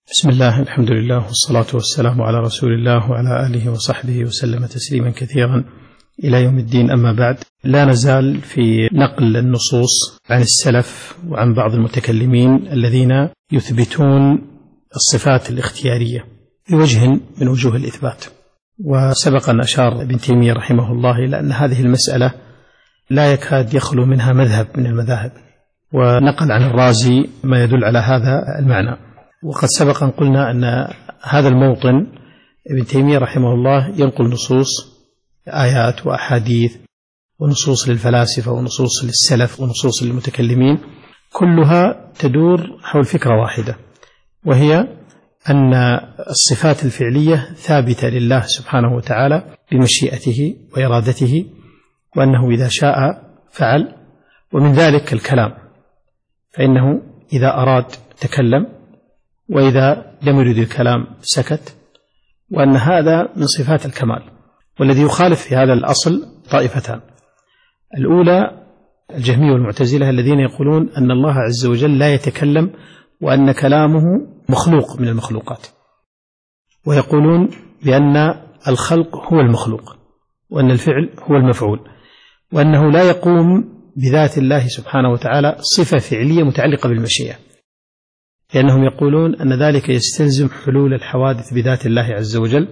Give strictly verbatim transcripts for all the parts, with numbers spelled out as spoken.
بسم الله، الحمد لله، والصلاة والسلام على رسول الله وعلى آله وصحبه وسلم تسليما كثيرا إلى يوم الدين. أما بعد، لا نزال في نقل النصوص عن السلف وعن بعض المتكلمين الذين يثبتون الصفات الاختيارية بوجه من وجوه الإثبات. وسبق أن أشار ابن تيمية رحمه الله إلى أن هذه المسألة لا يكاد يخلو منها مذهب من المذاهب، ونقل عن الرازي ما يدل على هذا المعنى. وقد سبق أن قلنا أن هذا الموطن ابن تيمية رحمه الله ينقل نصوص آيات وأحاديث ونصوص للفلاسفة ونصوص للسلف ونصوص للمتكلمين، كلها تدور حول فكرة واحدة، وهي أن الصفات الفعلية ثابتة لله سبحانه وتعالى بمشيئته وإرادته، وأنه إذا شاء فعل. ومن ذلك الكلام، فإنه إذا أراد تكلم، وإذا لم يرد الكلام سكت، وأن هذا من صفات الكمال. والذي يخالف في هذا الأصل طائفتان: الأولى الجهمية والمعتزلة الذين يقولون أن الله عز وجل لا يتكلم، وأن كلامه مخلوق من المخلوقات، ويقولون بأن الخلق هو المخلوق، وأن الفعل هو المفعول، وأنه لا يقوم بذات الله سبحانه وتعالى صفة فعلية متعلقة بالمشيئة، لأنهم يقولون أن ذلك يستلزم حلول الحوادث بذات الله عز وجل،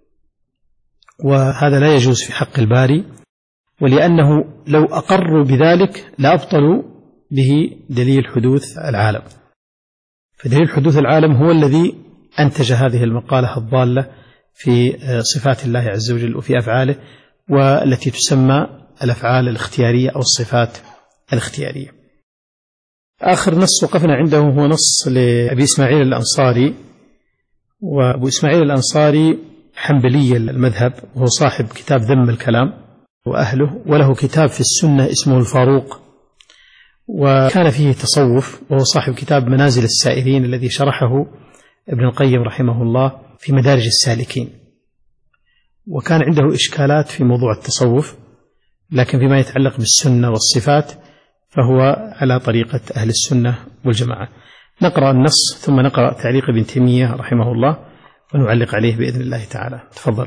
وهذا لا يجوز في حق الباري، ولأنه لو أقروا بذلك لأبطلوا به دليل حدوث العالم. فدليل حدوث العالم هو الذي أنتج هذه المقالة الضالة في صفات الله عز وجل وفي أفعاله، والتي تسمى الأفعال الاختيارية أو الصفات الاختيارية. آخر نص وقفنا عنده هو نص لأبي إسماعيل الأنصاري، وأبو إسماعيل الأنصاري حنبلي المذهب، وهو صاحب كتاب ذم الكلام وأهله، وله كتاب في السنة اسمه الفاروق، وكان فيه تصوف، وهو صاحب كتاب منازل السائرين الذي شرحه ابن القيم رحمه الله في مدارج السالكين. وكان عنده إشكالات في موضوع التصوف، لكن فيما يتعلق بالسنة والصفات فهو على طريقة أهل السنة والجماعة. نقرأ النص ثم نقرأ تعليق ابن تيمية رحمه الله ونعلق عليه بإذن الله تعالى. تفضل.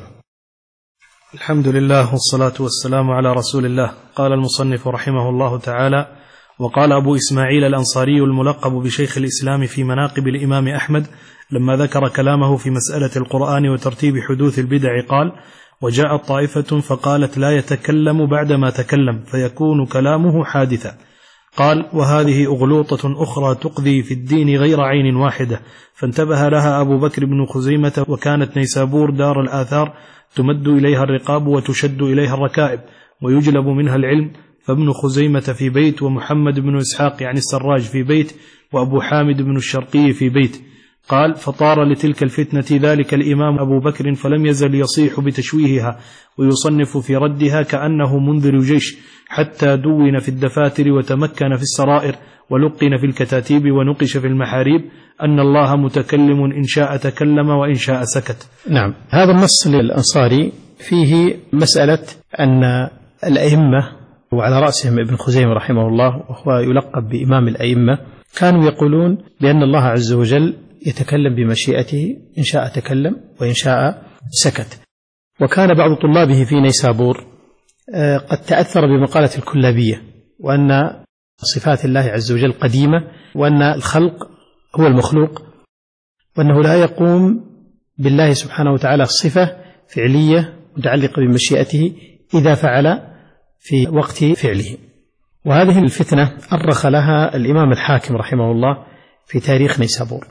الحمد لله والصلاة والسلام على رسول الله. قال المصنف رحمه الله تعالى: وقال أبو إسماعيل الأنصاري الملقب بشيخ الإسلام في مناقب الإمام أحمد لما ذكر كلامه في مسألة القرآن وترتيب حدوث البدع قال: وجاءت طائفة فقالت لا يتكلم بعدما تكلم فيكون كلامه حادثا. قال: وهذه أغلوطة أخرى تقضي في الدين غير عين واحدة، فانتبه لها أبو بكر بن خزيمة، وكانت نيسابور دار الآثار تمد إليها الرقاب وتشد إليها الركائب ويجلب منها العلم، فابن خزيمة في بيت، ومحمد بن إسحاق يعني السراج في بيت، وأبو حامد بن الشرقي في بيت. قال: فطار لتلك الفتنة ذلك الإمام أبو بكر فلم يزل يصيح بتشويهها ويصنف في ردها كأنه منذر جيش، حتى دون في الدفاتر وتمكن في السرائر ولقن في الكتاتيب ونقش في المحاريب أن الله متكلم إن شاء تكلم وإن شاء سكت. نعم، هذا النص للأنصاري فيه مسألة أن الأئمة، وعلى رأسهم ابن خزيمة رحمه الله وهو يلقب بإمام الأئمة، كانوا يقولون بأن الله عز وجل يتكلم بمشيئته، إن شاء تكلم وإن شاء سكت. وكان بعض طلابه في نيسابور قد تأثر بمقالة الكلابية، وأن صفات الله عز وجل قديمة، وأن الخلق هو المخلوق، وأنه لا يقوم بالله سبحانه وتعالى صفة فعلية متعلقة بمشيئته إذا فعل في وقت فعله. وهذه الفتنة أرخ لها الإمام الحاكم رحمه الله في تاريخ نيسابور.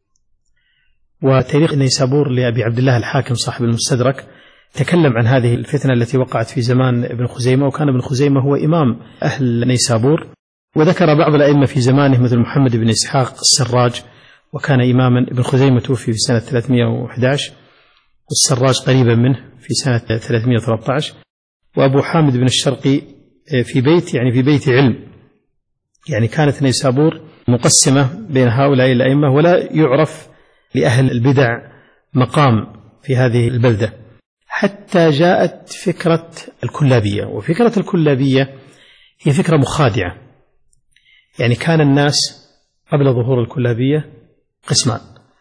وتاريخ نيسابور لأبي عبد الله الحاكم صاحب المستدرك تكلم عن هذه الفتنة التي وقعت في زمان ابن خزيمة، وكان ابن خزيمة هو إمام أهل نيسابور. وذكر بعض الأئمة في زمانه مثل محمد بن إسحاق السراج، وكان إماما. ابن خزيمة توفي في سنة ثلاثمائة وأحد عشر، والسراج قريبا منه في سنة ثلاثمائة وثلاثة عشر. وأبو حامد بن الشرقي في بيت، يعني في بيت علم، يعني كانت نيسابور مقسمة بين هؤلاء الأئمة، ولا يعرف لأهل البدع مقام في هذه البلدة، حتى جاءت فكرة الكلابية. وفكرة الكلابية هي فكرة مخادعة، يعني كان الناس قبل ظهور الكلابية قسمان: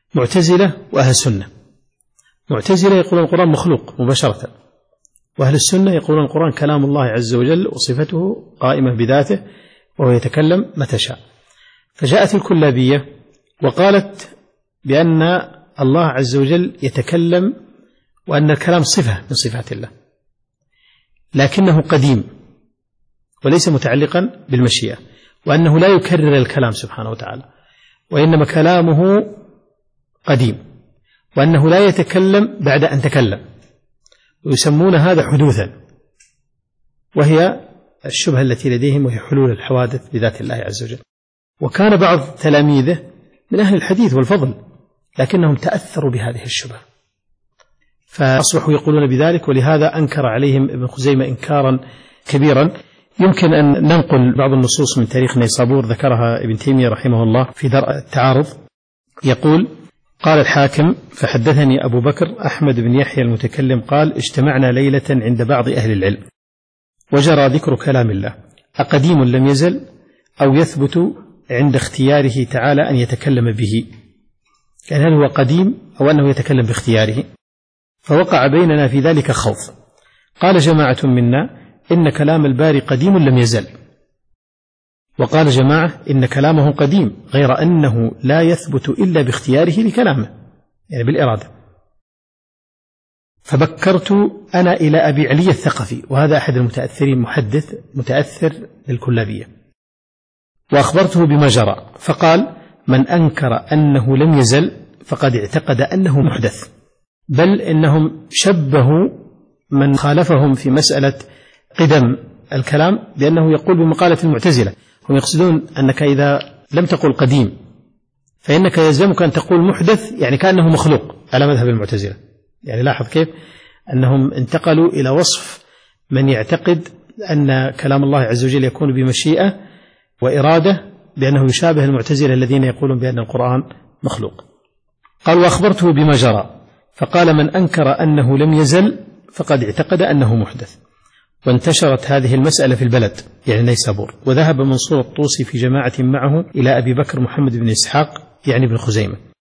معتزلة وأهل السنة. معتزلة يقولون القرآن مخلوق مباشرة، وأهل السنة يقولون القرآن كلام الله عز وجل وصفته قائمة بذاته وهو يتكلم متى شاء. فجاءت الكلابية وقالت بأن الله عز وجل يتكلم وأن الكلام صفة من صفات الله، لكنه قديم وليس متعلقا بالمشيئة، وأنه لا يكرر الكلام سبحانه وتعالى، وإنما كلامه قديم، وأنه لا يتكلم بعد أن تكلم، ويسمون هذا حدوثا، وهي الشبهة التي لديهم وهي حلول الحوادث بذات الله عز وجل. وكان بعض تلاميذه من أهل الحديث والفضل، لكنهم تأثروا بهذه الشبهة فأصبحوا يقولون بذلك، ولهذا أنكر عليهم ابن خزيمة إنكارا كبيرا. يمكن أن ننقل بعض النصوص من تاريخ نيسابور ذكرها ابن تيمية رحمه الله في درء التعارض. يقول: قال الحاكم: فحدثني أبو بكر أحمد بن يحيى المتكلم قال: اجتمعنا ليلة عند بعض أهل العلم وجرى ذكر كلام الله أقديم لم يزل أو يثبت عند اختياره تعالى أن يتكلم به، يعني هل هو قديم أو أنه يتكلم باختياره؟ فوقع بيننا في ذلك خوف. قال جماعة منا: إن كلام الباري قديم لم يزل، وقال جماعة: إن كلامه قديم غير أنه لا يثبت إلا باختياره لكلامه، يعني بالإرادة. فبكرت أنا إلى أبي علي الثقفي، وهذا أحد المتأثرين محدث متأثر للكلابية، وأخبرته بما جرى، فقال: من أنكر أنه لم يزل فقد اعتقد أنه محدث، بل إنهم شبهوا من خالفهم في مسألة قدم الكلام بأنه يقول بمقالة المعتزلة. هم يقصدون أنك إذا لم تقل قديم فإنك يلزمك أن تقول محدث، يعني كأنه مخلوق على مذهب المعتزلة. يعني لاحظ كيف أنهم انتقلوا إلى وصف من يعتقد أن كلام الله عز وجل يكون بمشيئة وإرادة، بأنه يشابه المعتزلة الذين يقولون بأن القرآن مخلوق. قال: وأخبرته بما جرى، فقال: من أنكر أنه لم يزل فقد اعتقد أنه محدث. وانتشرت هذه المسألة في البلد، يعني نيسابور، وذهب منصور الطوسي في جماعة معه إلى أبي بكر محمد بن إسحاق يعني ابن خزيمة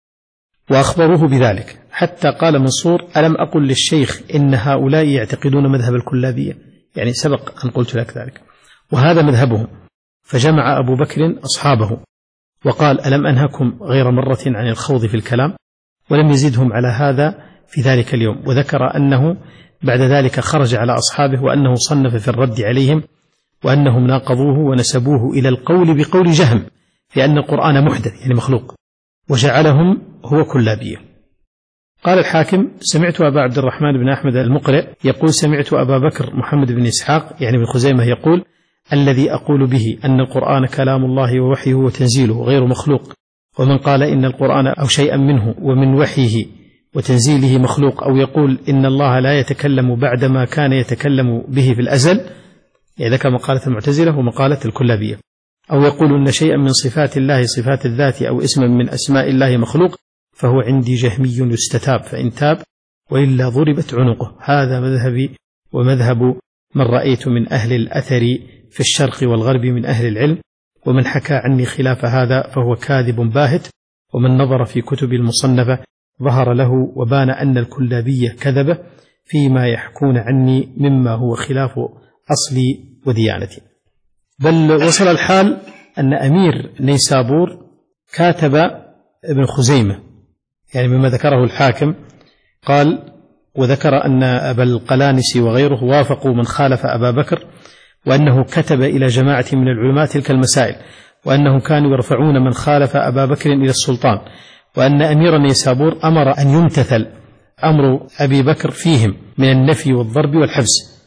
وأخبروه بذلك، حتى قال منصور: ألم أقل للشيخ إن هؤلاء يعتقدون مذهب الكلابية؟ يعني سبق أن قلت لك ذلك، وهذا مذهبهم. فجمع أبو بكر أصحابه وقال: ألم أنهكم غير مرة عن الخوض في الكلام؟ ولم يزدهم على هذا في ذلك اليوم. وذكر أنه بعد ذلك خرج على أصحابه، وأنه صنف في الرد عليهم، وأنهم ناقضوه ونسبوه إلى القول بقول جهم في أن القرآن محدث يعني مخلوق، وجعلهم هو كلابية. قال الحاكم: سمعت أبا عبد الرحمن بن أحمد المقرئ يقول: سمعت أبا بكر محمد بن إسحاق يعني بن خزيمة يقول: الذي أقول به أن القرآن كلام الله ووحيه وتنزيله غير مخلوق، ومن قال إن القرآن أو شيئا منه ومن وحيه وتنزيله مخلوق، أو يقول إن الله لا يتكلم بعدما كان يتكلم به في الأزل، يعني ذكر مقالة المعتزلة ومقالة الكلابية، أو يقول إن شيئا من صفات الله صفات الذات أو اسما من أسماء الله مخلوق، فهو عندي جهمي يستتاب، فإن تاب وإلا ضربت عنقه. هذا مذهبي ومذهب من رأيت من أهل الأثر في الشرق والغرب من أهل العلم، ومن حكى عني خلاف هذا فهو كاذب باهت، ومن نظر في كتب المصنفة ظهر له وبان أن الكلابية كذبة فيما يحكون عني مما هو خلاف أصلي وديانتي. بل وصل الحال أن أمير نيسابور كاتب ابن خزيمة، يعني مما ذكره الحاكم، قال: وذكر أن أبا القلانسي وغيره وافقوا من خالف أبا بكر، وأنه كتب إلى جماعة من العلماء تلك المسائل، وأنهم كانوا يرفعون من خالف أبا بكر إلى السلطان، وأن أمير نيسابور أمر أن يمتثل أمر أبي بكر فيهم من النفي والضرب والحبس.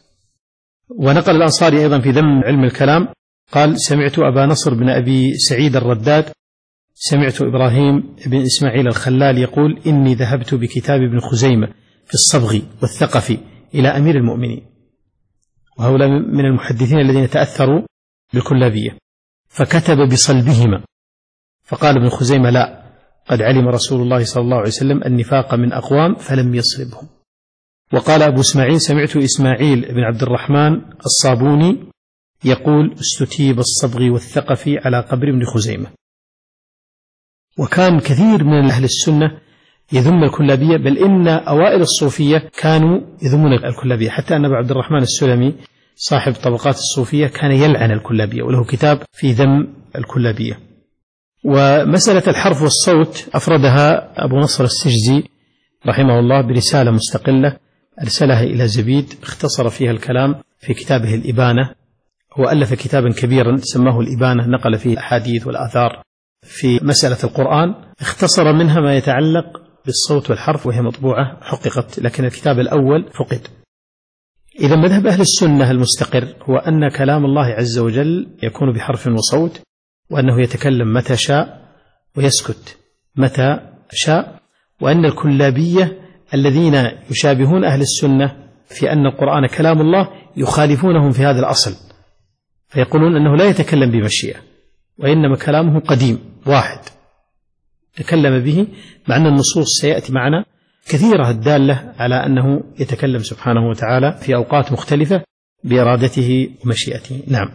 ونقل الأنصاري أيضا في ذم علم الكلام قال: سمعت أبا نصر بن أبي سعيد الرداد سمعت إبراهيم بن إسماعيل الخلال يقول: إني ذهبت بكتاب ابن خزيمة في الصبغ والثقفي إلى أمير المؤمنين، وهؤلاء من المحدثين الذين تأثروا بالكلابية، فكتب بصلبهما، فقال ابن خزيمة: لا، قد علم رسول الله صلى الله عليه وسلم النفاق من أقوام فلم يصلبهم. وقال أبو إسماعيل: سمعت إسماعيل بن عبد الرحمن الصابوني يقول: استتيب الصبغ والثقفي على قبر ابن خزيمة. وكان كثير من أهل السنة يذم الكلابية، بل إن أوائل الصوفية كانوا يذمون الكلابية، حتى أن أبا عبد الرحمن السلمي صاحب طبقات الصوفية كان يلعن الكلابية وله كتاب في ذم الكلابية. ومسألة الحرف والصوت أفردها أبو نصر السجزي رحمه الله برسالة مستقلة أرسلها إلى زبيد، اختصر فيها الكلام في كتابه الإبانة. هو ألف كتابا كبيرا سماه الإبانة، نقل فيه الأحاديث والآثار في مسألة القرآن، اختصر منها ما يتعلق بالصوت والحرف، وهي مطبوعة حققت، لكن الكتاب الأول فقد. إذا مذهب أهل السنة المستقر هو أن كلام الله عز وجل يكون بحرف وصوت، وأنه يتكلم متى شاء ويسكت متى شاء، وأن الكلابية الذين يشابهون أهل السنة في أن القرآن كلام الله يخالفونهم في هذا الأصل، فيقولون أنه لا يتكلم بمشيئة، وإنما كلامه قديم واحد تكلم به، مع أن النصوص سيأتي معنا كثيرة الدالة على أنه يتكلم سبحانه وتعالى في أوقات مختلفة بإرادته ومشيئته. نعم.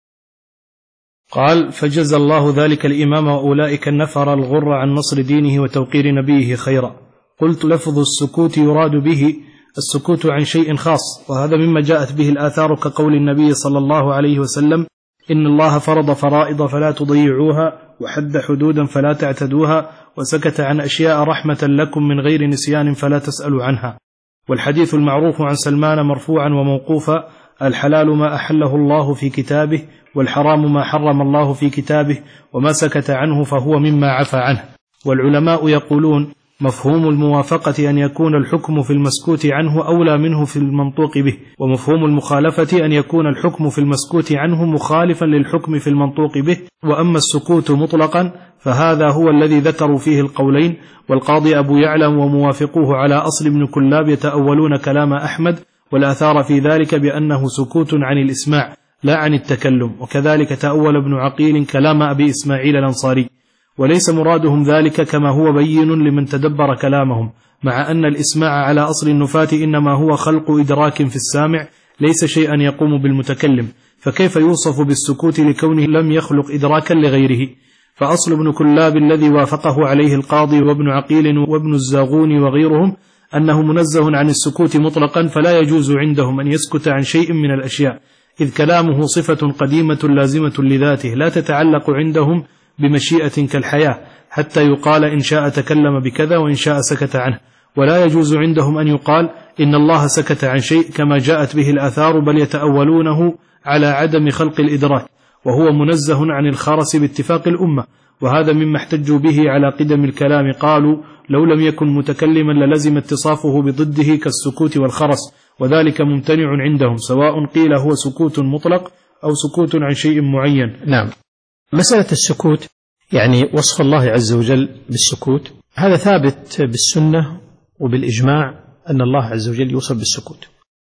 قال: فجزى الله ذلك الإمام وأولئك النفر الغر عن نصر دينه وتوقير نبيه خيرا. قلت: لفظ السكوت يراد به السكوت عن شيء خاص، وهذا مما جاءت به الآثار كقول النبي صلى الله عليه وسلم: إن الله فرض فرائض فلا تضيعوها، وحد حدودا فلا تعتدوها، وسكت عن أشياء رحمة لكم من غير نسيان فلا تسألوا عنها. والحديث المعروف عن سلمان مرفوعا وموقوفا: الحلال ما أحله الله في كتابه، والحرام ما حرم الله في كتابه، وما سكت عنه فهو مما عفى عنه. والعلماء يقولون: مفهوم الموافقة أن يكون الحكم في المسكوت عنه أولى منه في المنطوق به، ومفهوم المخالفة أن يكون الحكم في المسكوت عنه مخالفا للحكم في المنطوق به. وأما السكوت مطلقا فهذا هو الذي ذكروا فيه القولين. والقاضي أبو يعلى وموافقوه على أصل ابن كلاب يتأولون كلام أحمد والآثار في ذلك بأنه سكوت عن الإسماع لا عن التكلم، وكذلك تأول ابن عقيل كلام أبي إسماعيل الأنصاري، وليس مرادهم ذلك كما هو بين لمن تدبر كلامهم، مع أن الإسماع على أصل النفاة إنما هو خلق إدراك في السامع ليس شيئا يقوم بالمتكلم، فكيف يوصف بالسكوت لكونه لم يخلق إدراكا لغيره؟ فأصل ابن كلاب الذي وافقه عليه القاضي وابن عقيل وابن الزاغون وغيرهم أنه منزه عن السكوت مطلقا، فلا يجوز عندهم أن يسكت عن شيء من الأشياء، إذ كلامه صفة قديمة لازمة لذاته لا تتعلق عندهم بمشيئة كالحياة، حتى يقال إن شاء تكلم بكذا وإن شاء سكت عنه. ولا يجوز عندهم أن يقال إن الله سكت عن شيء كما جاءت به الآثار، بل يتأولونه على عدم خلق الإدراك، وهو منزه عن الخرس باتفاق الأمة. وهذا مما احتجوا به على قدم الكلام، قالوا: لو لم يكن متكلما للزم اتصافه بضده كالسكوت والخرس، وذلك ممتنع عندهم، سواء قيل هو سكوت مطلق أو سكوت عن شيء معين. نعم. مسألة السكوت يعني وصف الله عز وجل بالسكوت، هذا ثابت بالسنة وبالإجماع أن الله عز وجل يوصف بالسكوت.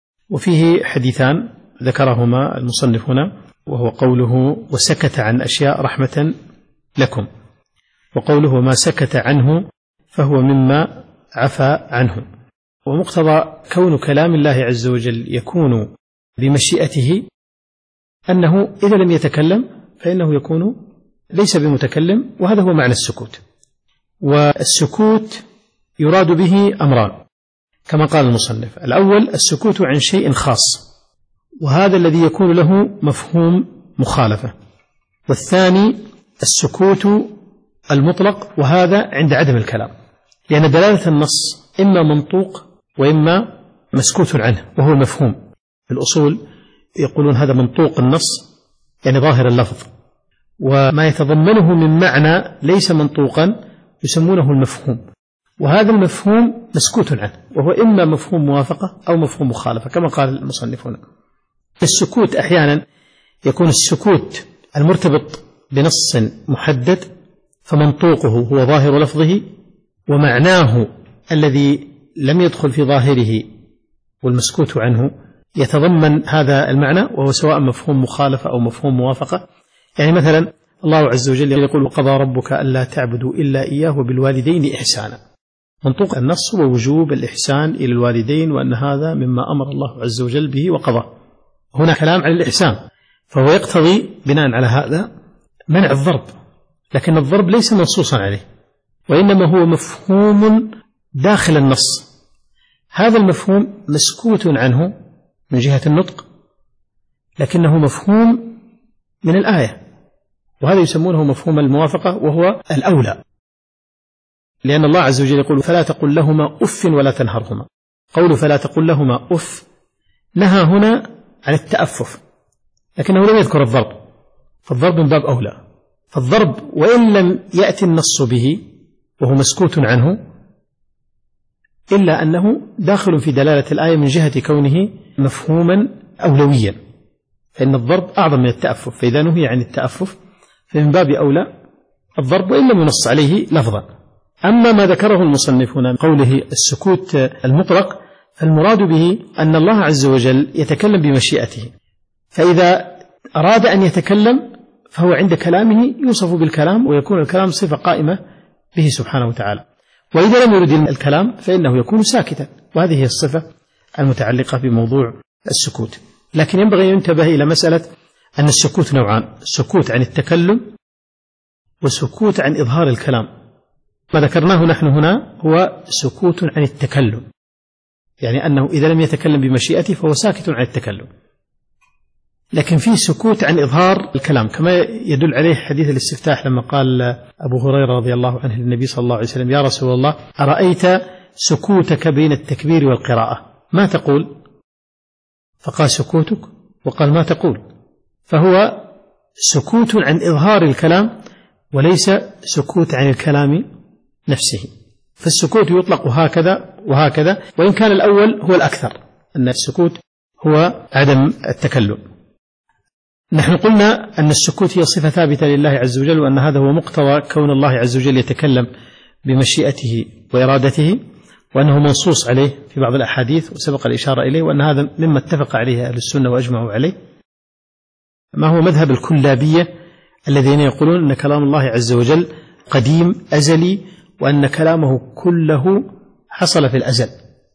وفيه حديثان ذكرهما المصنف هنا، وهو قوله: وسكت عن أشياء رحمة لكم، وقوله: ما سكت عنه فهو مما عفى عنه. ومقتضى كون كلام الله عز وجل يكون بمشيئته أنه إذا لم يتكلم فإنه يكون ليس بمتكلم، وهذا هو معنى السكوت. والسكوت يراد به أمران كما قال المصنف: الأول السكوت عن شيء خاص، وهذا الذي يكون له مفهوم مخالفة. والثاني السكوت المطلق، وهذا عند عدم الكلام، لأن دلالة النص إما منطوق وإما مسكوت عنه وهو مفهوم. في الأصول يقولون هذا منطوق النص يعني ظاهر اللفظ، وما يتضمنه من معنى ليس منطوقا يسمونه المفهوم، وهذا المفهوم مسكوت عنه، وهو إما مفهوم موافقة أو مفهوم مخالفة كما قال المصنفون. السكوت أحيانا يكون السكوت المرتبط بنص محدد، فمنطوقه هو ظاهر لفظه، ومعناه الذي لم يدخل في ظاهره والمسكوت عنه يتضمن هذا المعنى، وهو سواء مفهوم مخالفة أو مفهوم موافقة. يعني مثلا الله عز وجل يقول: وقضى ربك ألا تعبدوا إلا إياه وبالوالدين إحسانا. منطوق النص ووجوب الإحسان إلى الوالدين، وأن هذا مما أمر الله عز وجل به وقضى. هنا كلام عن الإحسان، فهو يقتضي بناء على هذا منع الضرب، لكن الضرب ليس منصوصا عليه، وإنما هو مفهوم داخل النص. هذا المفهوم مسكوت عنه من جهة النطق، لكنه مفهوم من الآية، وهذا يسمونه مفهوم الموافقة، وهو الأولى، لأن الله عز وجل يقول فلا تقل لهما أف ولا تنهرهما. قول فلا تقل لهما أف نهى هنا عن التأفف، لكنه لم يذكر الضرب، فالضرب من باب أولى. فالضرب وإن لم يأتي النص به وهو مسكوت عنه، إلا أنه داخل في دلالة الآية من جهة كونه مفهوما أولويا، فإن الضرب أعظم من التأفف، فإذا نهي عن التأفف فمن باب أولى الضرب وإن لم ينص عليه لفظا. أما ما ذكره المصنف هنا قوله السكوت المطلق، فالمراد به أن الله عز وجل يتكلم بمشيئته، فإذا أراد أن يتكلم فهو عند كلامه يوصف بالكلام، ويكون الكلام صفة قائمة به سبحانه وتعالى. وإذا لم يرد الكلام فإنه يكون ساكتا، وهذه هي الصفة المتعلقة بموضوع السكوت. لكن ينبغي أن ينتبه إلى مسألة أن السكوت نوعان: سكوت عن التكلم وسكوت عن إظهار الكلام. ما ذكرناه نحن هنا هو سكوت عن التكلم، يعني أنه إذا لم يتكلم بمشيئته فهو ساكت عن التكلم. لكن في سكوت عن إظهار الكلام، كما يدل عليه حديث الاستفتاح لما قال أبو هريرة رضي الله عنه للنبي صلى الله عليه وسلم: يا رسول الله أرأيت سكوتك بين التكبير والقراءة ما تقول؟ فقال: سكوتك، وقال: ما تقول. فهو سكوت عن إظهار الكلام وليس سكوت عن الكلام نفسه. فالسكوت يطلق هكذا وهكذا، وإن كان الأول هو الأكثر، أن السكوت هو عدم التكلم. نحن قلنا أن السكوت هي صفة ثابتة لله عز وجل، وأن هذا هو مقتضى كون الله عز وجل يتكلم بمشيئته وإرادته، وأنه منصوص عليه في بعض الأحاديث وسبق الإشارة إليه، وأن هذا مما اتفق عليه أهل السنة وأجمعوا عليه. ما هو مذهب الكلابية الذين يقولون أن كلام الله عز وجل قديم أزلي، وأن كلامه كله حصل في الأزل.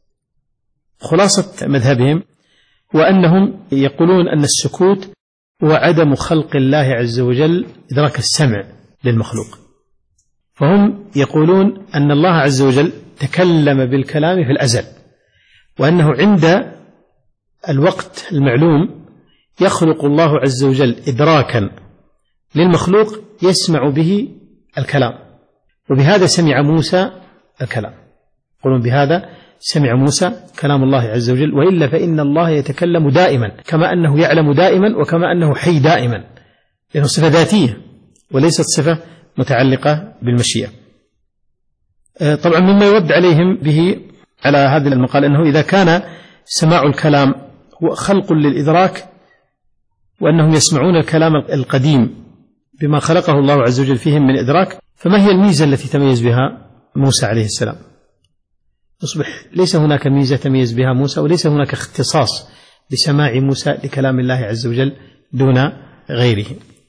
خلاصة مذهبهم وأنهم يقولون أن السكوت هو عدم خلق الله عز وجل إدراك السمع للمخلوق. فهم يقولون أن الله عز وجل تكلم بالكلام في الأزل، وأنه عند الوقت المعلوم يخلق الله عز وجل إدراكا للمخلوق يسمع به الكلام، وبهذا سمع موسى الكلام. يقولون بهذا سمع موسى كلام الله عز وجل، وإلا فإن الله يتكلم دائما، كما أنه يعلم دائما وكما أنه حي دائما، لأنه صفة ذاتية وليست صفة متعلقة بالمشيئة. طبعا مما يرد عليهم به على هذا المقال أنه إذا كان سماع الكلام هو خلق للإدراك، وأنهم يسمعون الكلام القديم بما خلقه الله عز وجل فيهم من إدراك، فما هي الميزة التي تميز بها موسى عليه السلام؟ يصبح ليس هناك ميزة تميز بها موسى، وليس هناك اختصاص بسماع موسى لكلام الله عز وجل دون غيره.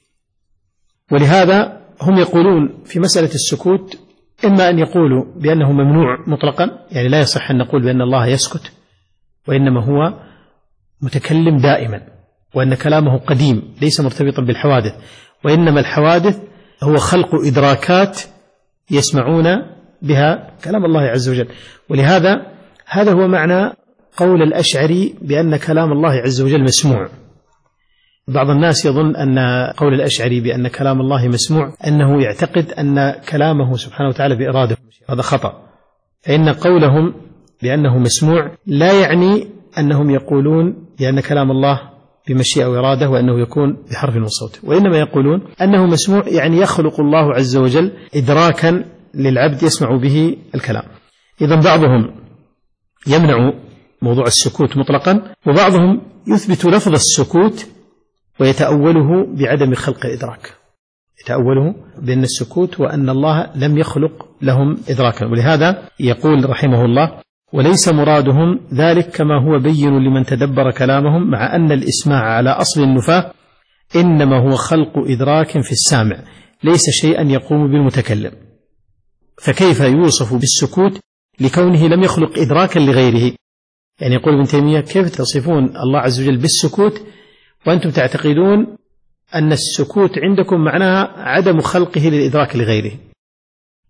ولهذا هم يقولون في مسألة السكوت إما أن يقولوا بأنه ممنوع مطلقا، يعني لا يصح أن نقول بأن الله يسكت، وإنما هو متكلم دائما، وأن كلامه قديم ليس مرتبطا بالحوادث، وإنما الحوادث هو خلق إدراكات يسمعون بها كلام الله عز وجل. ولهذا هذا هو معنى قول الأشعري بأن كلام الله عز وجل مسموع. بعض الناس يظن أن قول الأشعري بأن كلام الله مسموع أنه يعتقد أن كلامه سبحانه وتعالى بإرادة، هذا خطأ. فإن قولهم بأنه مسموع لا يعني أنهم يقولون بأن كلام الله بمشيئة وإرادة وأنه يكون بحرف وصوت، وإنما يقولون أنه مسموع يعني يخلق الله عز وجل إدراكا للعبد يسمع به الكلام. إذن بعضهم يمنع موضوع السكوت مطلقا، وبعضهم يثبت لفظ السكوت ويتأوله بعدم خلق الإدراك، يتأوله بأن السكوت وأن الله لم يخلق لهم إدراكا. ولهذا يقول رحمه الله: وليس مرادهم ذلك كما هو بين لمن تدبر كلامهم، مع أن الإسماع على أصل النفاة إنما هو خلق إدراك في السامع ليس شيئا يقوم بالمتكلم. فكيف يوصف بالسكوت لكونه لم يخلق إدراكا لغيره؟ يعني يقول ابن تيمية: كيف تصفون الله عز وجل بالسكوت وأنتم تعتقدون أن السكوت عندكم معناها عدم خلقه للإدراك لغيره؟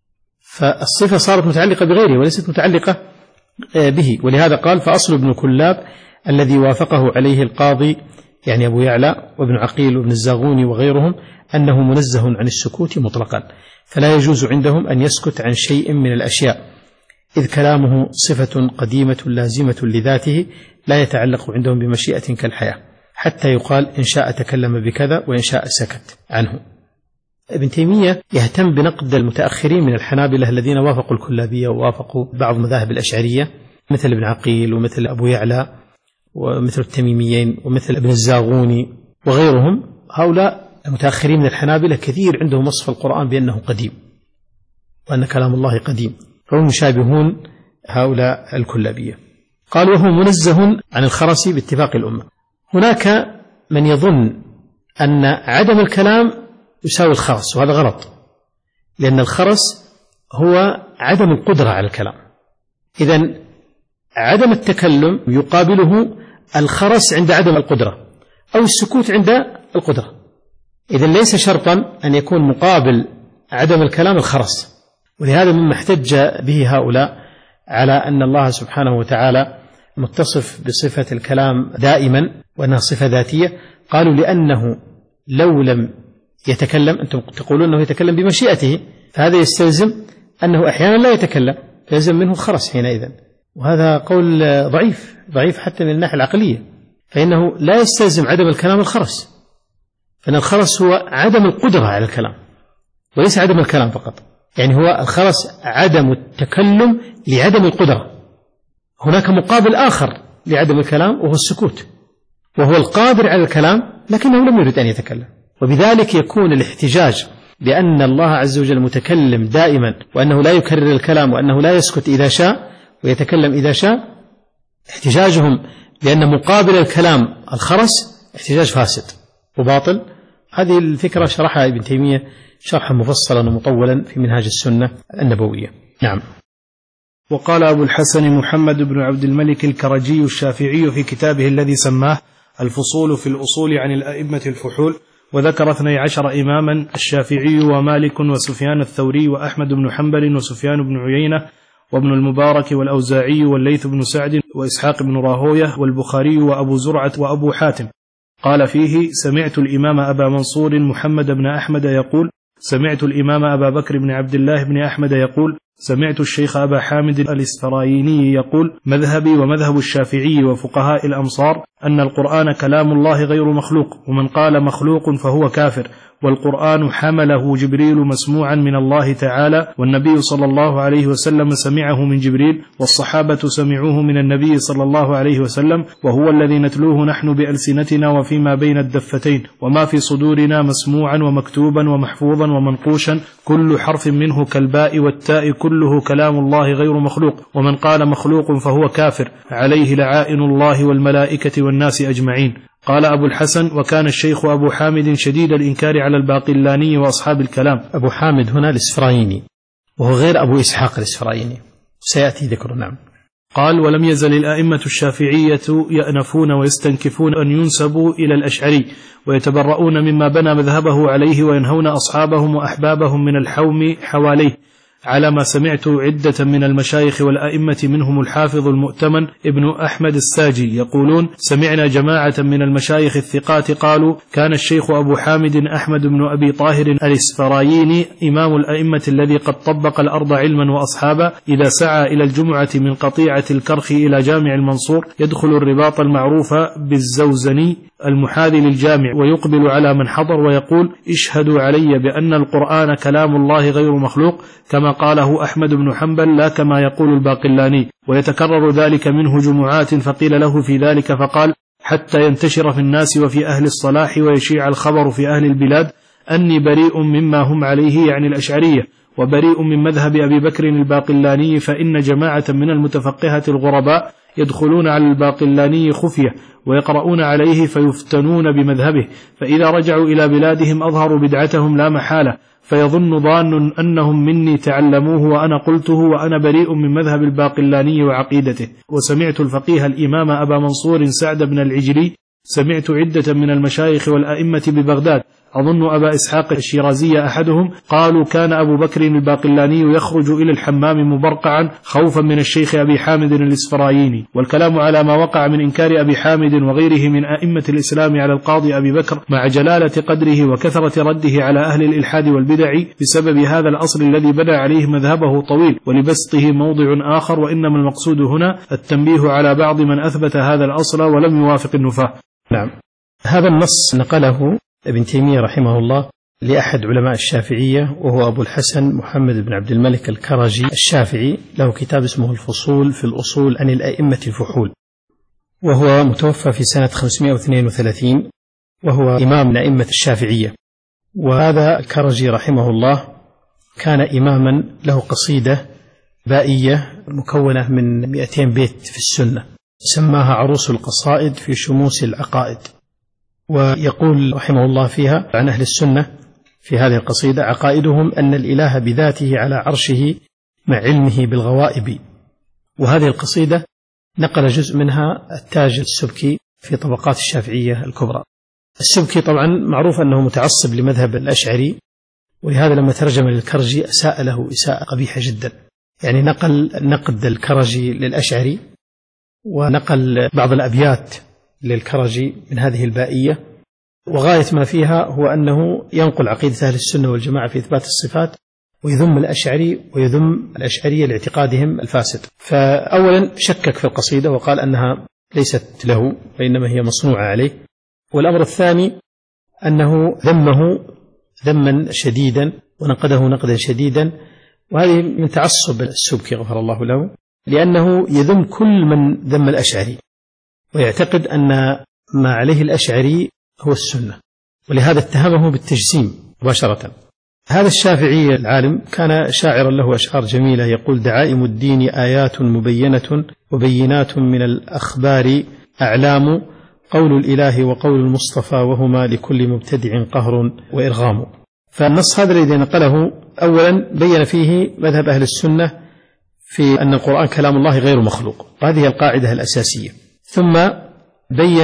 فالصفة صارت متعلقة بغيره وليست متعلقة به. ولهذا قال فأصل ابن كلاب الذي وافقه عليه القاضي يعني أبو يعلى وابن عقيل وابن الزاغوني وغيرهم أنه منزه عن السكوت مطلقا، فلا يجوز عندهم أن يسكت عن شيء من الأشياء، إذ كلامه صفة قديمة لازمة لذاته لا يتعلق عندهم بمشيئة كالحياة، حتى يقال إن شاء تكلم بكذا وإن شاء سكت عنه. ابن تيمية يهتم بنقد المتأخرين من الحنابلة الذين وافقوا الكلابية ووافقوا بعض مذاهب الأشعرية مثل ابن عقيل ومثل أبو يعلى ومثل التميميين ومثل ابن الزاغوني وغيرهم. هؤلاء المتأخرين من الحنابلة كثير عندهم وصف القرآن بأنه قديم وأن كلام الله قديم، فهم مشابهون هؤلاء الكلابية. قال وهو منزه عن الخرس باتفاق الأمة. هناك من يظن أن عدم الكلام يساوي الخرس، وهذا غلط، لأن الخرس هو عدم القدرة على الكلام. إذن عدم التكلم يقابله الخرس عند عدم القدرة أو السكوت عند القدرة. إذن ليس شرطا أن يكون مقابل عدم الكلام الخرس. ولهذا مما احتج به هؤلاء على أن الله سبحانه وتعالى متصف بصفة الكلام دائما وأنها صفة ذاتية، قالوا لأنه لو لم يتكلم، أنتم تقولون أنه يتكلم بمشيئته، فهذا يستلزم أنه أحيانا لا يتكلم فيلزم منه الخرس حينئذ، وهذا قول ضعيف ضعيف حتى من الناحية العقلية، فإنه لا يستلزم عدم الكلام الخرس، فإن الخرس هو عدم القدرة على الكلام وليس عدم الكلام فقط. يعني هو الخرس عدم التكلم لعدم القدرة. هناك مقابل آخر لعدم الكلام وهو السكوت، وهو القادر على الكلام لكنه لم يرد أن يتكلم. وبذلك يكون الاحتجاج بأن الله عز وجل متكلم دائما وأنه لا يكرر الكلام وأنه لا يسكت إذا شاء ويتكلم إذا شاء، احتجاجهم بأن مقابل الكلام الخرس احتجاج فاسد وباطل. هذه الفكرة شرحها ابن تيمية شرحا مفصلا ومطولا في منهاج السنة النبوية. نعم. وقال أبو الحسن محمد بن عبد الملك الكرجي الشافعي في كتابه الذي سماه الفصول في الأصول عن الأئمة الفحول، وذكر اثني عشر إماما: الشافعي ومالك وسفيان الثوري وأحمد بن حنبل وسفيان بن عيينة وابن المبارك والأوزاعي والليث بن سعد وإسحاق بن راهوية والبخاري وأبو زرعة وأبو حاتم. قال فيه: سمعت الإمام أبا منصور محمد بن أحمد يقول: سمعت الإمام أبا بكر بن عبد الله بن أحمد يقول: سمعت الشيخ أبا حامد الإسفرايني يقول: مذهبي ومذهب الشافعي وفقهاء الأمصار أن القرآن كلام الله غير مخلوق، ومن قال مخلوق فهو كافر، والقرآن حمله جبريل مسموعا من الله تعالى، والنبي صلى الله عليه وسلم سمعه من جبريل، والصحابة سمعوه من النبي صلى الله عليه وسلم، وهو الذي نتلوه نحن بألسنتنا وفيما بين الدفتين، وما في صدورنا مسموعا ومكتوبا ومحفوظا ومنقوشا، كل حرف منه كالباء والتاء كله كلام الله غير مخلوق، ومن قال مخلوق فهو كافر، عليه لعائن الله والملائكة والناس أجمعين. قال أبو الحسن: وكان الشيخ أبو حامد شديد الإنكار على الباقلاني وأصحاب الكلام. أبو حامد هنا الإسفرايني، وهو غير أبو إسحاق الإسفرايني، سيأتي ذكره. نعم. قال: ولم يزل الأئمة الشافعية يأنفون ويستنكفون أن ينسبوا إلى الأشعري، ويتبرؤون مما بنى مذهبه عليه، وينهون أصحابهم وأحبابهم من الحوم حواليه، على ما سمعت عدة من المشايخ والأئمة منهم الحافظ المؤتمن ابن أحمد الساجي يقولون: سمعنا جماعة من المشايخ الثقات قالوا: كان الشيخ أبو حامد أحمد بن أبي طاهر الإسفرايني إمام الأئمة الذي قد طبق الأرض علما وأصحابا، إذا سعى إلى الجمعة من قطيعة الكرخ إلى جامع المنصور يدخل الرباط المعروف بالزوزني المحاذي للجامع، ويقبل على من حضر ويقول: اشهدوا علي بأن القرآن كلام الله غير مخلوق، كما قاله أحمد بن حنبل لا كما يقول الباقلاني. ويتكرر ذلك منه جمعات، فقيل له في ذلك فقال: حتى ينتشر في الناس وفي أهل الصلاح ويشيع الخبر في أهل البلاد أني بريء مما هم عليه، يعني الأشعرية، وبريء من مذهب أبي بكر الباقلاني، فإن جماعة من المتفقهة الغرباء يدخلون على الباقلاني خفية ويقرؤون عليه فيفتنون بمذهبه، فإذا رجعوا إلى بلادهم أظهروا بدعتهم لا محالة، فيظن ظان أنهم مني تعلموه وأنا قلته، وأنا بريء من مذهب الباقلاني وعقيدته. وسمعت الفقيه الإمام أبا منصور سعد بن العجلي، سمعت عدة من المشايخ والأئمة ببغداد أظن أبا إسحاق الشيرازي أحدهم، قالوا كان أبو بكر الباقلاني يخرج إلى الحمام مبرقعا خوفا من الشيخ أبي حامد الإسفرايني. والكلام على ما وقع من إنكار أبي حامد وغيره من أئمة الإسلام على القاضي أبي بكر مع جلالة قدره وكثرة رده على أهل الإلحاد والبدع بسبب هذا الأصل الذي بنى عليه مذهبه طويل ولبسطه موضع آخر، وإنما المقصود هنا التنبيه على بعض من أثبت هذا الأصل ولم يوافق النفاة. نعم، هذا النص نقله ابن تيمية رحمه الله لأحد علماء الشافعية وهو أبو الحسن محمد بن عبد الملك الكرجي الشافعي، له كتاب اسمه الفصول في الأصول عن الأئمة الفحول، وهو متوفى في سنة خمسمائة واثنين وثلاثين، وهو إمام من أئمة الشافعية. وهذا الكرجي رحمه الله كان إماما له قصيدة بائية مكونة من مئتين بيت في السنة سماها عروس القصائد في شموس العقائد، ويقول رحمه الله فيها عن أهل السنة في هذه القصيدة: عقائدهم أن الإله بذاته على عرشه مع علمه بالغوائب. وهذه القصيدة نقل جزء منها التاج السبكي في طبقات الشافعية الكبرى. السبكي طبعا معروف أنه متعصب لمذهب الأشعري، ولهذا لما ترجم للكرجي أساء له إساءة قبيحة جدا، يعني نقل نقد الكرجي للأشعري ونقل بعض الأبيات للكرجي من هذه البائية، وغاية ما فيها هو أنه ينقل عقيدة أهل السنة والجماعة في إثبات الصفات ويذم الأشعري ويذم الأشعرية لاعتقادهم الفاسد. فأولا شكك في القصيدة وقال أنها ليست له وإنما هي مصنوعة عليه. والأمر الثاني أنه ذمه ذما شديدا ونقده نقدا شديدا، وهذه من تعصب السبكي غفر الله له، لأنه يذم كل من ذم الأشعري ويعتقد أن ما عليه الأشعري هو السنة، ولهذا اتهمه بالتجسيم مباشرة. هذا الشافعي العالم كان شاعرا له أشعار جميلة يقول: دعائم الدين آيات مبينة وبينات من الأخبار أعلام، قول الإله وقول المصطفى وهما لكل مبتدع قهر وإرغام. فالنص هذا الذي نقله أولا بين فيه مذهب أهل السنة في أن القرآن كلام الله غير مخلوق، وهذه القاعدة الأساسية. ثم بين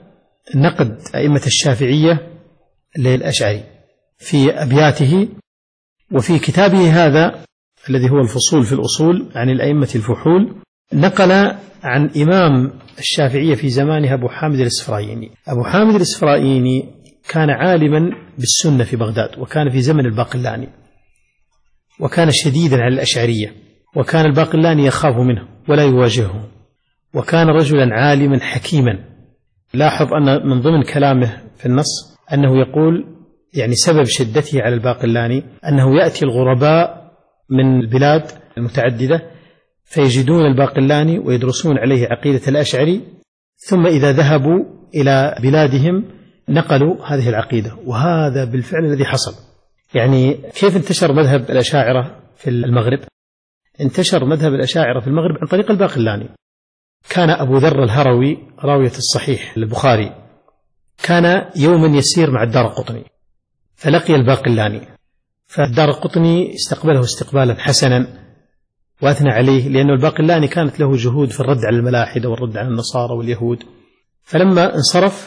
نقد أئمة الشافعية للأشعري في أبياته، وفي كتابه هذا الذي هو الفصول في الأصول عن الأئمة الفحول نقل عن إمام الشافعية في زمانه أبو حامد الإسفرايني. أبو حامد الإسفرايني كان عالما بالسنة في بغداد، وكان في زمن الباقلاني، وكان شديدا على الأشعرية، وكان الباقلاني يخاف منه ولا يواجهه، وكان رجلا عالما حكيما. لاحظ أن من ضمن كلامه في النص أنه يقول يعني سبب شدته على الباقلاني أنه يأتي الغرباء من البلاد المتعددة فيجدون الباقلاني ويدرسون عليه عقيدة الأشعري، ثم إذا ذهبوا إلى بلادهم نقلوا هذه العقيدة. وهذا بالفعل الذي حصل. يعني كيف انتشر مذهب الأشاعرة في المغرب؟ انتشر مذهب الأشاعرة في المغرب عن طريق الباقلاني. كان أبو ذر الهروي راوية الصحيح البخاري كان يوما يسير مع الدارقطني فلقي الباقلاني، فالدارقطني استقبله استقبالا حسنا وأثنى عليه، لأن الباقلاني كانت له جهود في الرد على الملاحدة والرد على النصارى واليهود. فلما انصرف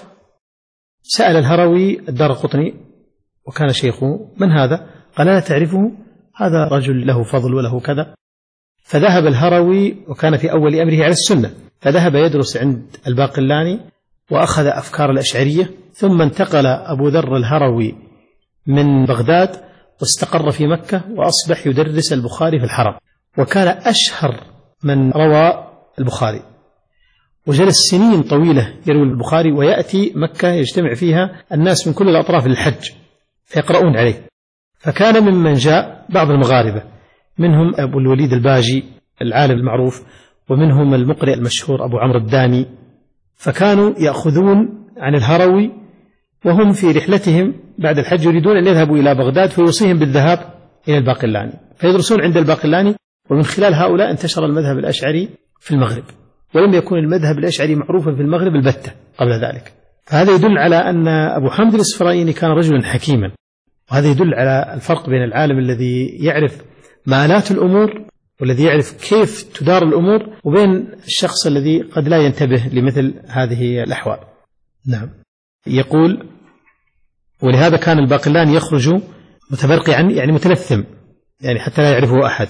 سأل الهروي الدارقطني وكان شيخه: من هذا؟ قال: لا تعرفه؟ هذا رجل له فضل وله كذا. فذهب الهروي وكان في أول أمره على السنة، فذهب يدرس عند الباقلاني وأخذ أفكار الأشعرية، ثم انتقل أبو ذر الهروي من بغداد واستقر في مكة وأصبح يدرس البخاري في الحرم، وكان أشهر من روى البخاري، وجلس سنين طويلة يروي البخاري، ويأتي مكة يجتمع فيها الناس من كل الأطراف للحج فيقرؤون عليه. فكان ممن جاء بعض المغاربة، منهم أبو الوليد الباجي العالم المعروف، ومنهم المقرئ المشهور أبو عمرو الداني. فكانوا يأخذون عن الهروي وهم في رحلتهم بعد الحج يريدون أن يذهبوا إلى بغداد، فيوصيهم بالذهاب إلى الباقلاني فيدرسون عند الباقلاني. ومن خلال هؤلاء انتشر المذهب الأشعري في المغرب، ولم يكن المذهب الأشعري معروفا في المغرب البتة قبل ذلك. فهذا يدل على أن أبو حامد الإسفرايني كان رجلا حكيما، وهذا يدل على الفرق بين العالم الذي يعرف مآلات الأمور والذي يعرف كيف تدار الأمور، وبين الشخص الذي قد لا ينتبه لمثل هذه الأحوال. نعم. يقول: ولهذا كان الباقلاني يخرج متبرقعا يعني متلثم، يعني حتى لا يعرفه أحد،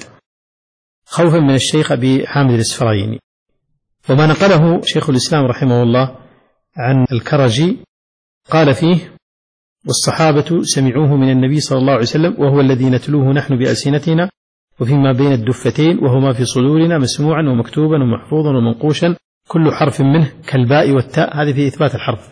خوفا من الشيخ أبي حامد الإسفرايني. وما نقله شيخ الإسلام رحمه الله عن الكرجي قال فيه: والصحابة سمعوه من النبي صلى الله عليه وسلم وهو الذي نتلوه نحن بألسنتنا وفيما بين الدفتين وهما في صدورنا مسموعا ومكتوبا ومحفوظا ومنقوشا كل حرف منه كالباء والتاء. هذه في إثبات الحرف.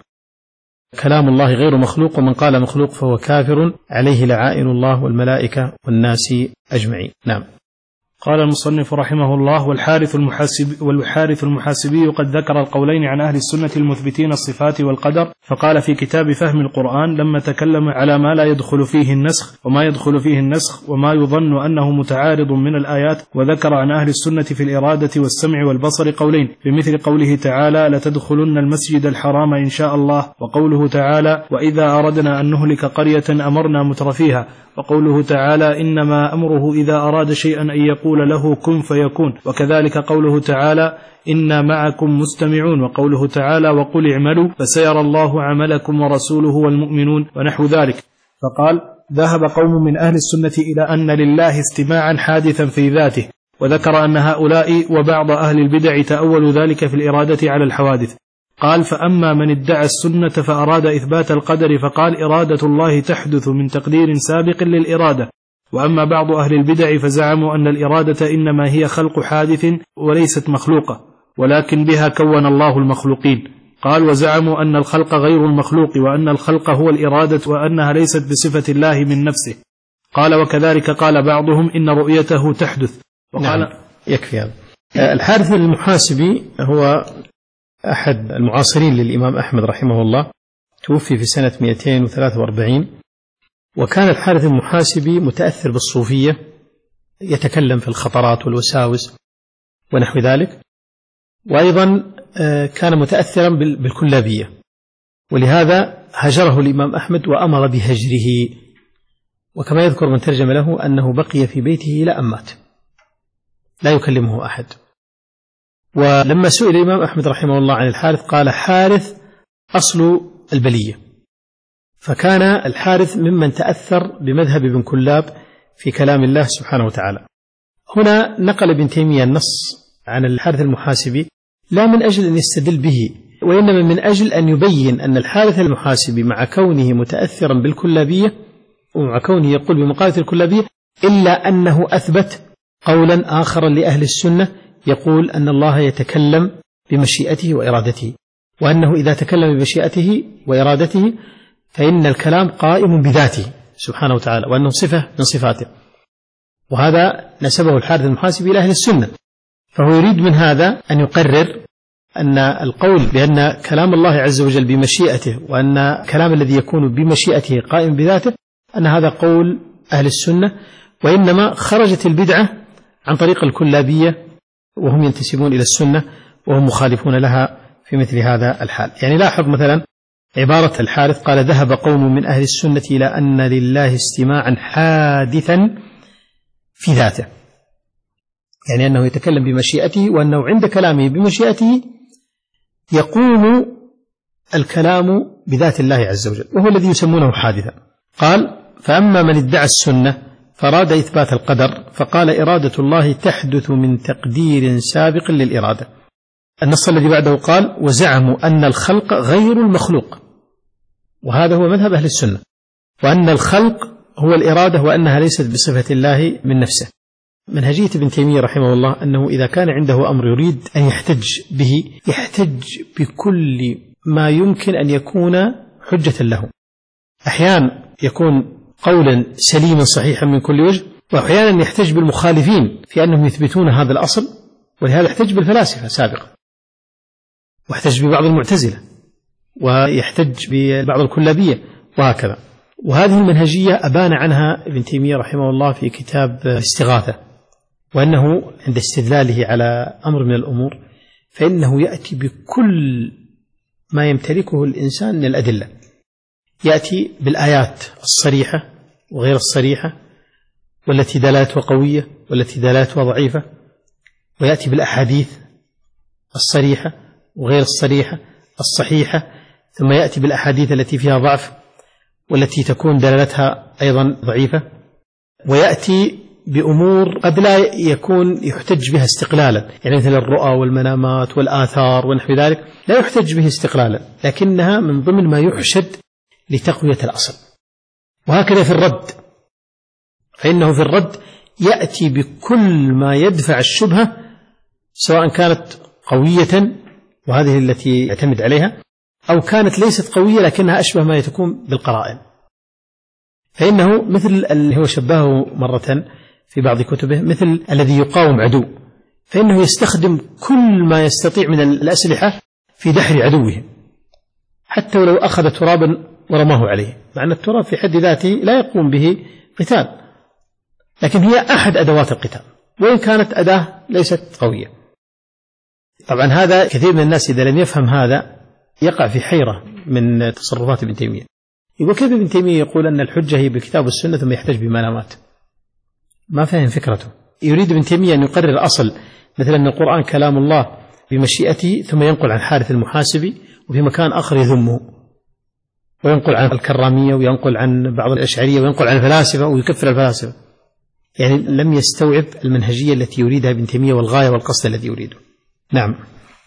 كلام الله غير مخلوق، ومن قال مخلوق فهو كافر، عليه لعائن الله والملائكة والناس أجمعين. نعم. قال المصنف رحمه الله: والحارث المحاسب والحارث المحاسبي قد ذكر القولين عن أهل السنة المثبتين الصفات والقدر، فقال في كتاب فهم القرآن لما تكلم على ما لا يدخل فيه النسخ وما يدخل فيه النسخ وما يظن أنه متعارض من الآيات، وذكر عن أهل السنة في الإرادة والسمع والبصر قولين، بمثل قوله تعالى: لتدخلن المسجد الحرام إن شاء الله، وقوله تعالى: وإذا أردنا أن نهلك قرية أمرنا مترفيها، وقوله تعالى: إنما أمره إذا أراد شيئا أن يقول له كن فيكون، وكذلك قوله تعالى: إنا معكم مستمعون، وقوله تعالى: وقل اعملوا فسيرى الله عملكم ورسوله والمؤمنون، ونحو ذلك. فقال: ذهب قوم من أهل السنة إلى أن لله استماعا حادثا في ذاته، وذكر أن هؤلاء وبعض أهل البدع تأولوا ذلك في الإرادة على الحوادث. قال: فأما من ادعى السنة فأراد إثبات القدر فقال: إرادة الله تحدث من تقدير سابق للإرادة. وأما بعض أهل البدع فزعموا أن الإرادة إنما هي خلق حادث وليست مخلوقة، ولكن بها كون الله المخلوقين. قال: وزعموا أن الخلق غير المخلوق، وأن الخلق هو الإرادة، وأنها ليست بصفة الله من نفسه. قال: وكذلك قال بعضهم إن رؤيته تحدث. وقال: نعم، يكفي هذا. الحارث المحاسبي هو أحد المعاصرين للإمام أحمد رحمه الله، توفي في سنة مئتين وثلاثة وأربعين. وكان الحارث المحاسبي متأثر بالصوفية، يتكلم في الخطرات والوساوس ونحو ذلك، وأيضا كان متأثرا بالكلابية، ولهذا هجره الإمام أحمد وأمر بهجره. وكما يذكر من ترجم له أنه بقي في بيته إلى أن مات لا يكلمه أحد. ولما سئل الإمام أحمد رحمه الله عن الحارث قال: حارث أصل البلية. فكان الحارث ممن تأثر بمذهب ابن كلاب في كلام الله سبحانه وتعالى. هنا نقل ابن تيمية النص عن الحارث المحاسبي لا من أجل أن يستدل به، وإنما من أجل أن يبين أن الحارث المحاسبي مع كونه متأثرا بالكلابية ومع كونه يقول بمقالة الكلابية، إلا أنه أثبت قولا آخر لأهل السنة يقول أن الله يتكلم بمشيئته وإرادته، وأنه إذا تكلم بمشيئته وإرادته فإن الكلام قائم بذاته سبحانه وتعالى، وأنه صفة من صفاته. وهذا نسبه الحارث المحاسبي إلى أهل السنة. فهو يريد من هذا أن يقرر أن القول بأن كلام الله عز وجل بمشيئته وأن الكلام الذي يكون بمشيئته قائم بذاته أن هذا قول أهل السنة، وإنما خرجت البدعة عن طريق الكلابية وهم ينتسبون إلى السنة وهم مخالفون لها في مثل هذا الحال. يعني لاحظ مثلا عبارة الحارث قال: ذهب قوم من أهل السنة إلى أن لله استماعا حادثا في ذاته، يعني أنه يتكلم بمشيئته، وأنه عند كلامه بمشيئته يقوم الكلام بذات الله عز وجل، وهو الذي يسمونه حادثا. قال: فأما من ادعى السنة فأراد إثبات القدر فقال: إرادة الله تحدث من تقدير سابق للإرادة. النص الذي بعده قال: وزعموا أن الخلق غير المخلوق، وهذا هو مذهب أهل السنة، وأن الخلق هو الإرادة وأنها ليست بصفة الله من نفسه. منهجية ابن تيمية رحمه الله أنه إذا كان عنده أمر يريد أن يحتج به يحتج بكل ما يمكن أن يكون حجة له. أحيانا يكون قولا سليما صحيحا من كل وجه، وأحيانا يحتج بالمخالفين في أنهم يثبتون هذا الأصل، ولهذا يحتج بالفلاسفة سابقا، واحتج ببعض المعتزلة، ويحتج ببعض الكلابية، وهكذا. وهذه المنهجية أبان عنها ابن تيمية رحمه الله في كتاب الاستغاثة، وأنه عند استدلاله على أمر من الأمور فإنه يأتي بكل ما يمتلكه الإنسان من الأدلة، يأتي بالآيات الصريحة وغير الصريحة، والتي دلالتها قوية والتي دلالتها ضعيفة، ويأتي بالأحاديث الصريحة وغير الصريحة الصحيحة، ثم يأتي بالأحاديث التي فيها ضعف، والتي تكون دلالتها أيضا ضعيفة، ويأتي بأمور قد لا يكون يحتج بها استقلالا، يعني مثل الرؤى والمنامات والآثار ونحو ذلك لا يحتج به استقلالا، لكنها من ضمن ما يحشد لتقوية الأصل. وهكذا في الرد، فإنه في الرد يأتي بكل ما يدفع الشبهة سواء كانت قوية وهذه التي يعتمد عليها، أو كانت ليست قوية لكنها أشبه ما تكون بالقرائن. فإنه مثل اللي هو شبهه مرة في بعض كتبه مثل الذي يقاوم عدو، فإنه يستخدم كل ما يستطيع من الأسلحة في دحر عدوه، حتى ولو أخذ ترابا ورماه عليه، مع أن التراب في حد ذاته لا يقوم به قتال، لكن هي أحد أدوات القتال وإن كانت أداة ليست قوية. طبعا هذا كثير من الناس إذا لم يفهم هذا يقع في حيرة من تصرفات ابن تيمية. يقول كيف ابن تيمية يقول أن الحجة هي بالكتاب والسنة ثم يحتج بمنامات؟ ما فهم فكرته. يريد ابن تيمية أن يقرر أصل مثل أن القرآن كلام الله بمشيئته ثم ينقل عن حارث المحاسبي، وفي مكان آخر يذمه وينقل عن الكرامية وينقل عن بعض الأشعرية وينقل عن الفلاسفة ويكفر الفلاسفة. يعني لم يستوعب المنهجية التي يريدها ابن تيمية والغاية والقصد الذي يريده. نعم.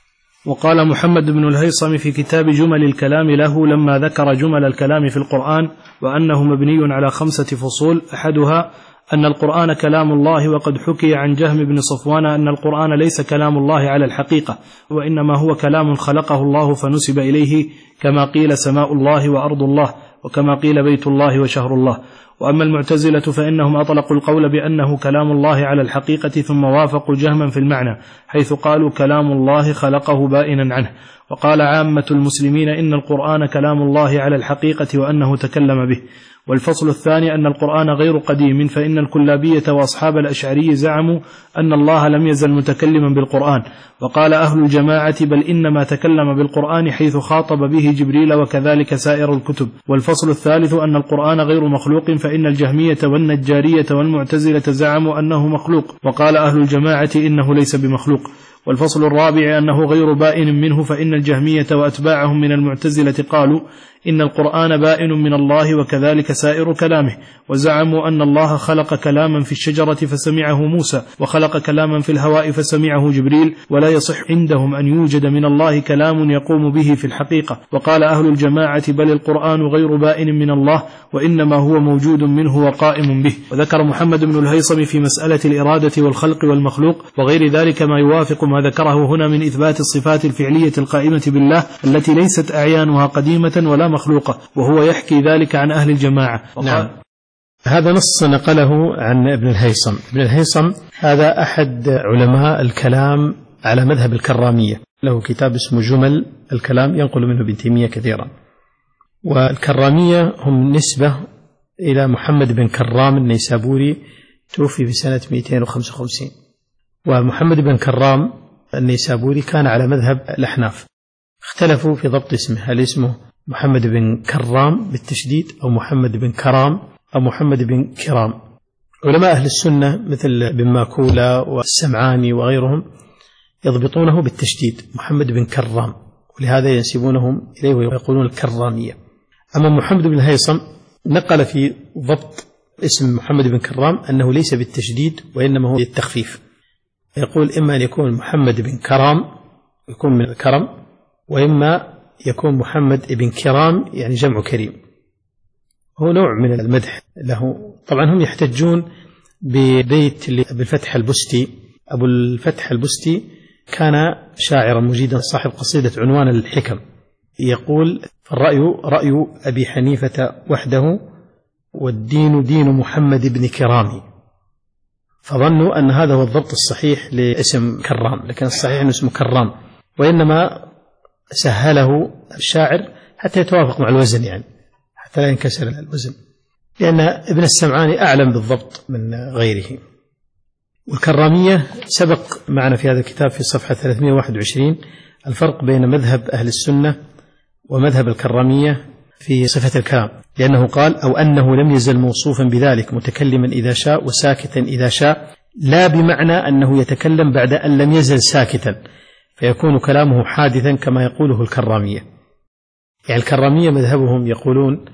وقال محمد بن الهيثم في كتاب جمل الكلام له لما ذكر جمل الكلام في القرآن وأنه مبني على خمسة فصول: أحدها أن القرآن كلام الله، وقد حكي عن جهم بن صفوان أن القرآن ليس كلام الله على الحقيقة، وإنما هو كلام خلقه الله فنسب إليه، كما قيل سماء الله وأرض الله، وكما قيل بيت الله وشهر الله. وأما المعتزلة فإنهم أطلقوا القول بأنه كلام الله على الحقيقة ثم وافقوا جهما في المعنى، حيث قالوا كلام الله خلقه بائنا عنه. وقال عامة المسلمين إن القرآن كلام الله على الحقيقة وأنه تكلم به. والفصل الثاني أن القرآن غير قديم، فإن الكلابية وأصحاب الأشعري زعموا أن الله لم يزل متكلما بالقرآن، وقال أهل الجماعة بل إنما تكلم بالقرآن حيث خاطب به جبريل وكذلك سائر الكتب. والفصل الثالث أن القرآن غير مخلوق، فإن الجهمية والنجارية والمعتزلة زعموا أنه مخلوق، وقال أهل الجماعة إنه ليس بمخلوق. والفصل الرابع أنه غير بائن منه، فإن الجهمية وأتباعهم من المعتزلة قالوا إن القرآن بائن من الله وكذلك سائر كلامه، وزعموا أن الله خلق كلاما في الشجرة فسمعه موسى، وخلق كلاما في الهواء فسمعه جبريل، ولا يصح عندهم أن يوجد من الله كلام يقوم به في الحقيقة. وقال أهل الجماعة بل القرآن غير بائن من الله، وإنما هو موجود منه وقائم به. وذكر محمد بن الهيثم في مسألة الإرادة والخلق والمخلوق وغير ذلك ما يوافق ما ذكره هنا من إثبات الصفات الفعلية القائمة بالله التي ليست أعيانها قديمة ولا مخلوقة، وهو يحكي ذلك عن أهل الجماعة. نعم. هذا نص نقله عن ابن الهيثم. ابن الهيثم هذا أحد علماء الكلام على مذهب الكرامية، له كتاب اسمه جمل الكلام ينقل منه ابن تيمية كثيرا. والكرامية هم نسبة إلى محمد بن كرام النيسابوري، توفي بسنة مئتين وخمسة وخمسين. ومحمد بن كرام النيسابوري كان على مذهب الأحناف، اختلفوا في ضبط اسمه، هل اسمه محمد بن كرام بالتشديد أو محمد بن كرام أو محمد بن كرام. علماء أهل السنة مثل بن ماكولة والسمعاني وغيرهم يضبطونه بالتشديد محمد بن كرام، ولهذا ينسبونهم إليه ويقولون الكرامية. أما محمد بن الهيثم نقل في ضبط اسم محمد بن كرام أنه ليس بالتشديد وإنما هو بالتخفيف، يقول إما أن يكون محمد بن كرام يكون من الكرم، وإما يكون محمد بن كرام يعني جمع كريم. هو نوع من المدح له. طبعا هم يحتجون ببيت بالفتح البستي. أبو الفتح البستي كان شاعرا مجيدا صاحب قصيدة عنوان الحكم، يقول الرأي رأي أبي حنيفة وحده والدين دين محمد بن كرام، فظنوا أن هذا هو الضبط الصحيح لاسم كرام، لكن الصحيح أنه اسمه كرام، وإنما سهله الشاعر حتى يتوافق مع الوزن، يعني حتى لا ينكسر الوزن، لأن ابن السمعاني أعلم بالضبط من غيره. والكرامية سبق معنا في هذا الكتاب في صفحة ثلاثمائة وواحد وعشرين الفرق بين مذهب أهل السنة ومذهب الكرامية في صفة الكلام، لأنه قال أو أنه لم يزل موصوفا بذلك متكلما إذا شاء وساكتا إذا شاء، لا بمعنى أنه يتكلم بعد أن لم يزل ساكتا فيكون كلامه حادثا كما يقوله الكرامية. يعني الكرامية مذهبهم يقولون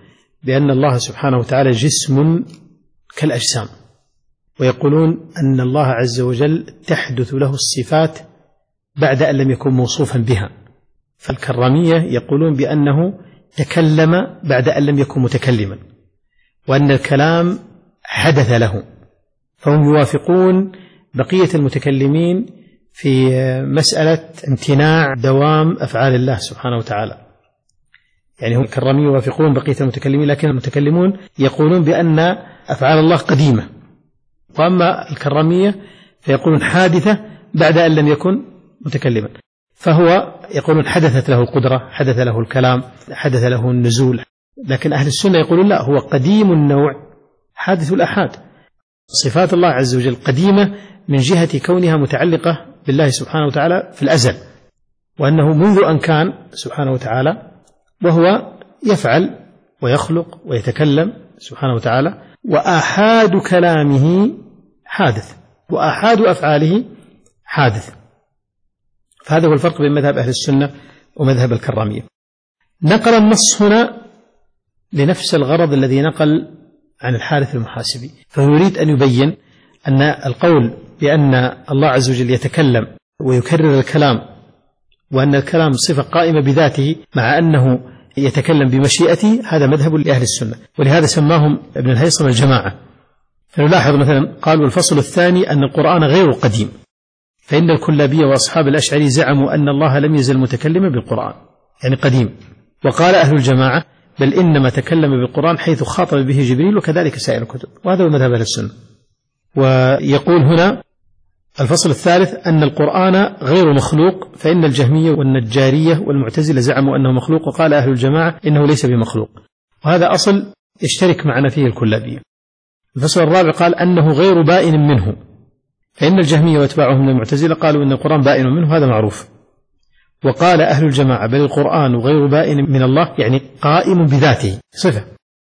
بأن الله سبحانه وتعالى جسم كالأجسام، ويقولون أن الله عز وجل تحدث له الصفات بعد أن لم يكن موصوفا بها. فالكرامية يقولون بأنه تكلم بعد أن لم يكن متكلما، وأن الكلام حدث له، فهم يوافقون بقية المتكلمين في مسألة امتناع دوام أفعال الله سبحانه وتعالى. يعني هم الكرامية يوافقون بقية المتكلمين، لكن المتكلمون يقولون بأن أفعال الله قديمة، وأما الكرامية فيقولون حادثة بعد أن لم يكن متكلما. فهو يقولون حدثت له القدرة، حدث له الكلام، حدث له النزول. لكن أهل السنة يقولون لا، هو قديم النوع حادث الأحاد. صفات الله عز وجل قديمة من جهة كونها متعلقة بالله سبحانه وتعالى في الأزل، وأنه منذ أن كان سبحانه وتعالى وهو يفعل ويخلق ويتكلم سبحانه وتعالى، وآحاد كلامه حادث وآحاد أفعاله حادث. فهذا هو الفرق بين مذهب أهل السنة ومذهب الكرامية. نقل النص هنا لنفس الغرض الذي نقل عن الحارث المحاسبي، فيريد أن يبين أن القول بأن الله عز وجل يتكلم ويكرر الكلام، وأن الكلام صفة قائمة بذاته مع أنه يتكلم بمشيئته، هذا مذهب لأهل السنة، ولهذا سماهم ابن الهيثم الجماعة. فنلاحظ مثلا قالوا الفصل الثاني أن القرآن غير قديم، فإن الكلابية وأصحاب الأشعري زعموا أن الله لم يزل متكلما بالقرآن يعني قديم. وقال أهل الجماعة بل إنما تكلم بالقرآن حيث خاطب به جبريل وكذلك سائر الكتب، وهذا هو مذهب أهل السنة. ويقول هنا الفصل الثالث أن القرآن غير مخلوق، فإن الجهمية والنجارية والمعتزلة زعموا أنه مخلوق، وقال أهل الجماعة إنه ليس بمخلوق، وهذا أصل يشترك معنا فيه الكلابية. الفصل الرابع قال أنه غير بائن منه، فإن الجهمية واتباعهم من المعتزلة قالوا أن القرآن بائن منه، هذا معروف. وقال أهل الجماعة بل القرآن غير بائن من الله، يعني قائم بذاته صفة،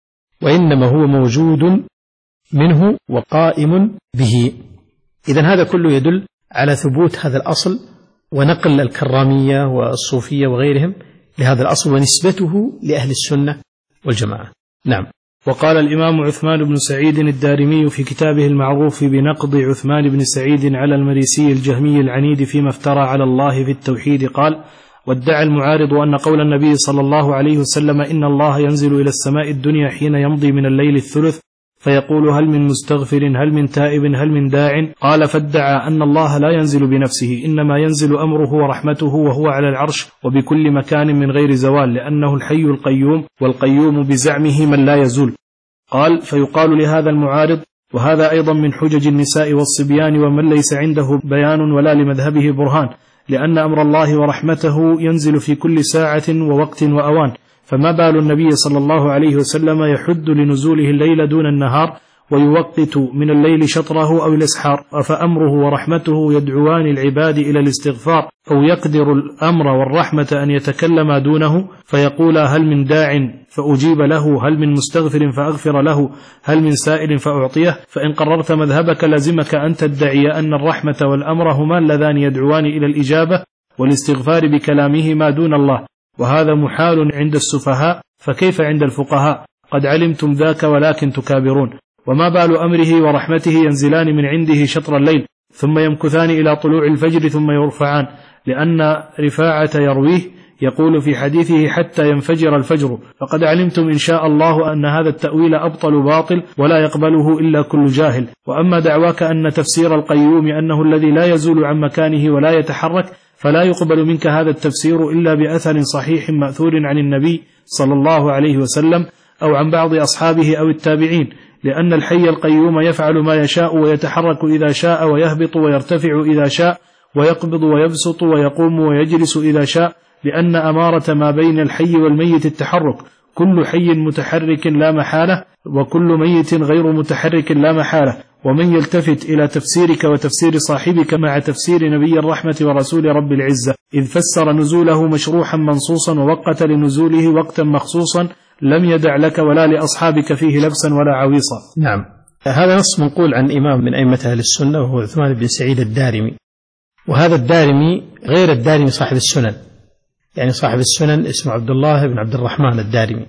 وإنما هو موجود منه وقائم به. إذن هذا كله يدل على ثبوت هذا الأصل، ونقل الكرامية والصوفية وغيرهم لهذا الأصل ونسبته لأهل السنة والجماعة. نعم. وقال الإمام عثمان بن سعيد الدارمي في كتابه المعروف بنقض عثمان بن سعيد على المريسي الجهمي العنيد فيما افترى على الله في التوحيد قال: وادعى المعارض أن قول النبي صلى الله عليه وسلم إن الله ينزل إلى السماء الدنيا حين يمضي من الليل الثلث فيقول هل من مستغفر هل من تائب هل من داع، قال فادعى أن الله لا ينزل بنفسه، إنما ينزل أمره ورحمته وهو على العرش وبكل مكان من غير زوال، لأنه الحي القيوم، والقيوم بزعمه من لا يزول. قال فيقال لهذا المعارض وهذا أيضا من حجج النساء والصبيان ومن ليس عنده بيان ولا لمذهبه برهان، لأن أمر الله ورحمته ينزل في كل ساعة ووقت وأوان، فما بال النبي صلى الله عليه وسلم يحد لنزوله الليل دون النهار ويوقت من الليل شطره أو الأسحار، فأمره ورحمته يدعوان العباد إلى الاستغفار، أو يقدر الأمر والرحمة أن يتكلم دونه فيقول هل من داع فأجيب له، هل من مستغفر فأغفر له، هل من سائل فأعطيه. فإن قررت مذهبك لازمك أن تدعي أن الرحمة والأمر هما اللذان يدعوان إلى الإجابة والاستغفار بكلامه ما دون الله، وهذا محال عند السفهاء، فكيف عند الفقهاء؟ قد علمتم ذاك ولكن تكابرون. وما بال أمره ورحمته ينزلان من عنده شطر الليل ثم يمكثان إلى طلوع الفجر ثم يرفعان، لأن رفاعة يرويه يقول في حديثه حتى ينفجر الفجر، فقد علمتم إن شاء الله أن هذا التأويل أبطل باطل ولا يقبله إلا كل جاهل. وأما دعواك أن تفسير القيوم أنه الذي لا يزول عن مكانه ولا يتحرك، فلا يقبل منك هذا التفسير إلا بأثر صحيح مأثور عن النبي صلى الله عليه وسلم أو عن بعض أصحابه أو التابعين، لأن الحي القيوم يفعل ما يشاء ويتحرك إذا شاء ويهبط ويرتفع إذا شاء ويقبض ويبسط ويقوم ويجلس إذا شاء، لأن أمارة ما بين الحي والميت التحرك، كل حي متحرك لا محالة وكل ميت غير متحرك لا محالة. ومن يلتفت إلى تفسيرك وتفسير صاحبك مع تفسير نبي الرحمة ورسول رب العزة إذ فسر نزوله مشروحا منصوصا ووقت لنزوله وقتا مخصوصا لم يدع لك ولا لأصحابك فيه لبسا ولا عويصا. نعم، هذا نص منقول عن إمام من أئمة أهل السنة وهو عثمان بن سعيد الدارمي، وهذا الدارمي غير الدارمي صاحب السنن، يعني صاحب السنن اسمه عبد الله بن عبد الرحمن الدارمي،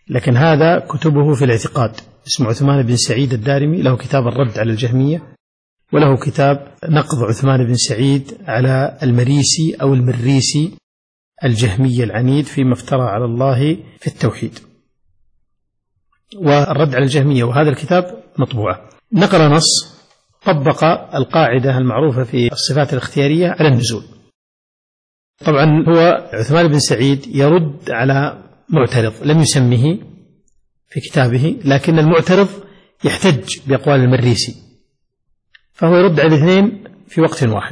لكن هذا كتبه في الاعتقاد، اسمه عثمان بن سعيد الدارمي، له كتاب الرد على الجهمية، وله كتاب نقض عثمان بن سعيد على المريسي أو المريسي الجهمي العنيد فيما افترى على الله في التوحيد، والرد على الجهمية، وهذا الكتاب مطبوعة. نقل نص طبق القاعدة المعروفة في الصفات الاختيارية على النزول. طبعا هو عثمان بن سعيد يرد على معترض لم يسمه في كتابه، لكن المعترض يحتج بأقوال المريسي، فهو يرد على الاثنين في وقت واحد.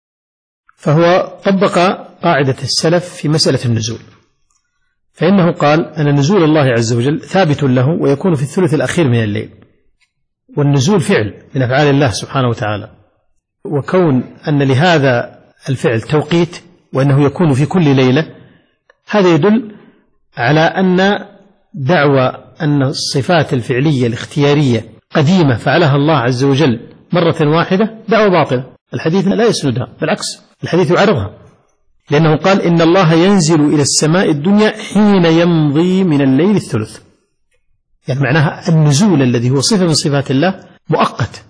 فهو طبق قاعدة السلف في مسألة النزول، فإنه قال أن نزول الله عز وجل ثابت له ويكون في الثلث الأخير من الليل، والنزول فعل من أفعال الله سبحانه وتعالى، وكون أن لهذا الفعل توقيت وأنه يكون في كل ليلة، هذا يدل على أن دعوى أن الصفات الفعلية الاختيارية قديمة فعلها الله عز وجل مرة واحدة دعوى باطلة. الحديث لا يسندها، بالعكس الحديث يعرضها، لأنه قال إن الله ينزل إلى السماء الدنيا حين يمضي من الليل الثلث، يعني معناها النزول الذي هو صفة من صفات الله مؤقت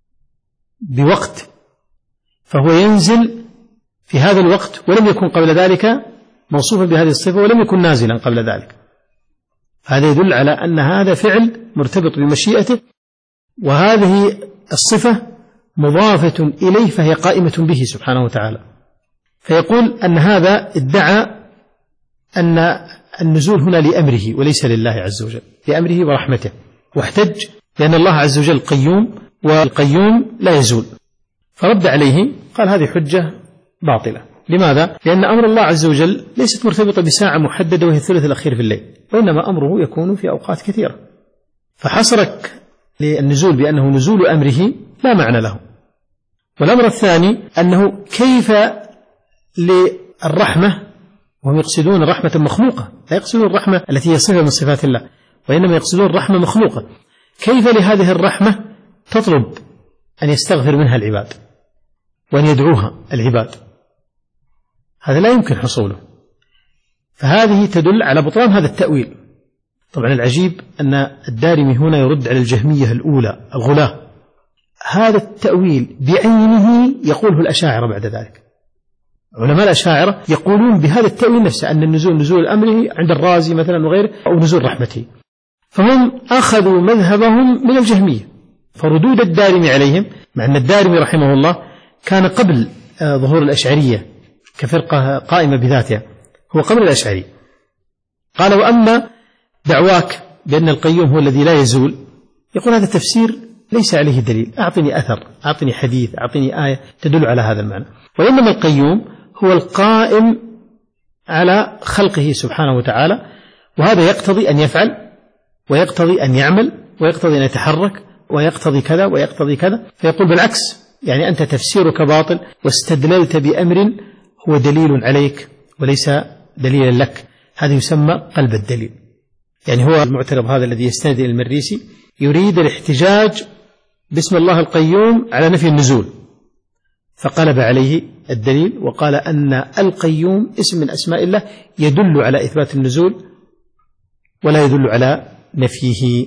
بوقت، فهو ينزل في هذا الوقت ولم يكن قبل ذلك موصوفا بهذه الصفة ولم يكن نازلا قبل ذلك. هذا يدل على أن هذا فعل مرتبط بمشيئته، وهذه الصفة مضافة إليه فهي قائمة به سبحانه وتعالى. فيقول أن هذا ادعى أن النزول هنا لأمره وليس لله عز وجل، لأمره ورحمته، واحتج لأن الله عز وجل قيوم، والقيوم لا يزول، فرد عليه قال هذه حجة باطلة. لماذا؟ لأن أمر الله عز وجل ليست مرتبطة بساعة محددة وهي الثلث الأخير في الليل، وإنما أمره يكون في أوقات كثيرة، فحصرك للنزول بأنه نزول أمره لا معنى له. والأمر الثاني أنه كيف للرحمة، وهم يقصدون الرحمة مخلوقة، لا يقصدون الرحمة التي هي صفة من صفات الله، وإنما يقصدون الرحمة مخلوقة، كيف لهذه الرحمة تطلب أن يستغفر منها العباد وأن يدعوها العباد؟ هذا لا يمكن حصوله، فهذه تدل على بطلان هذا التأويل. طبعا العجيب أن الدارمي هنا يرد على الجهمية الأولى الغلاة، هذا التأويل بعينه يقوله الأشاعرة بعد ذلك. علماء الأشاعرة يقولون بهذا التأويل نفسه أن النزول نزول أمره عند الرازي مثلا وغيره، أو نزول رحمته، فهم أخذوا مذهبهم من الجهمية. فردود الدارمي عليهم، مع أن الدارمي رحمه الله كان قبل ظهور الأشعرية كفرقة قائمة بذاتها، هو قبل الأشعري، قال وأما دعواك بأن القيوم هو الذي لا يزول، يقول هذا التفسير ليس عليه دليل، أعطني أثر، أعطني حديث، أعطني آية تدل على هذا المعنى. وإنما القيوم هو القائم على خلقه سبحانه وتعالى، وهذا يقتضي أن يفعل ويقتضي أن يعمل ويقتضي أن يتحرك ويقتضي كذا ويقتضي كذا. فيقول بالعكس، يعني أنت تفسيرك باطل واستدللت بأمر هو دليل عليك وليس دليلا لك، هذا يسمى قلب الدليل. يعني هو المعترض هذا الذي يستند إلى المريسي يريد الاحتجاج باسم الله القيوم على نفي النزول، فقلب عليه الدليل وقال أن القيوم اسم من أسماء الله يدل على إثبات النزول ولا يدل على نفيه.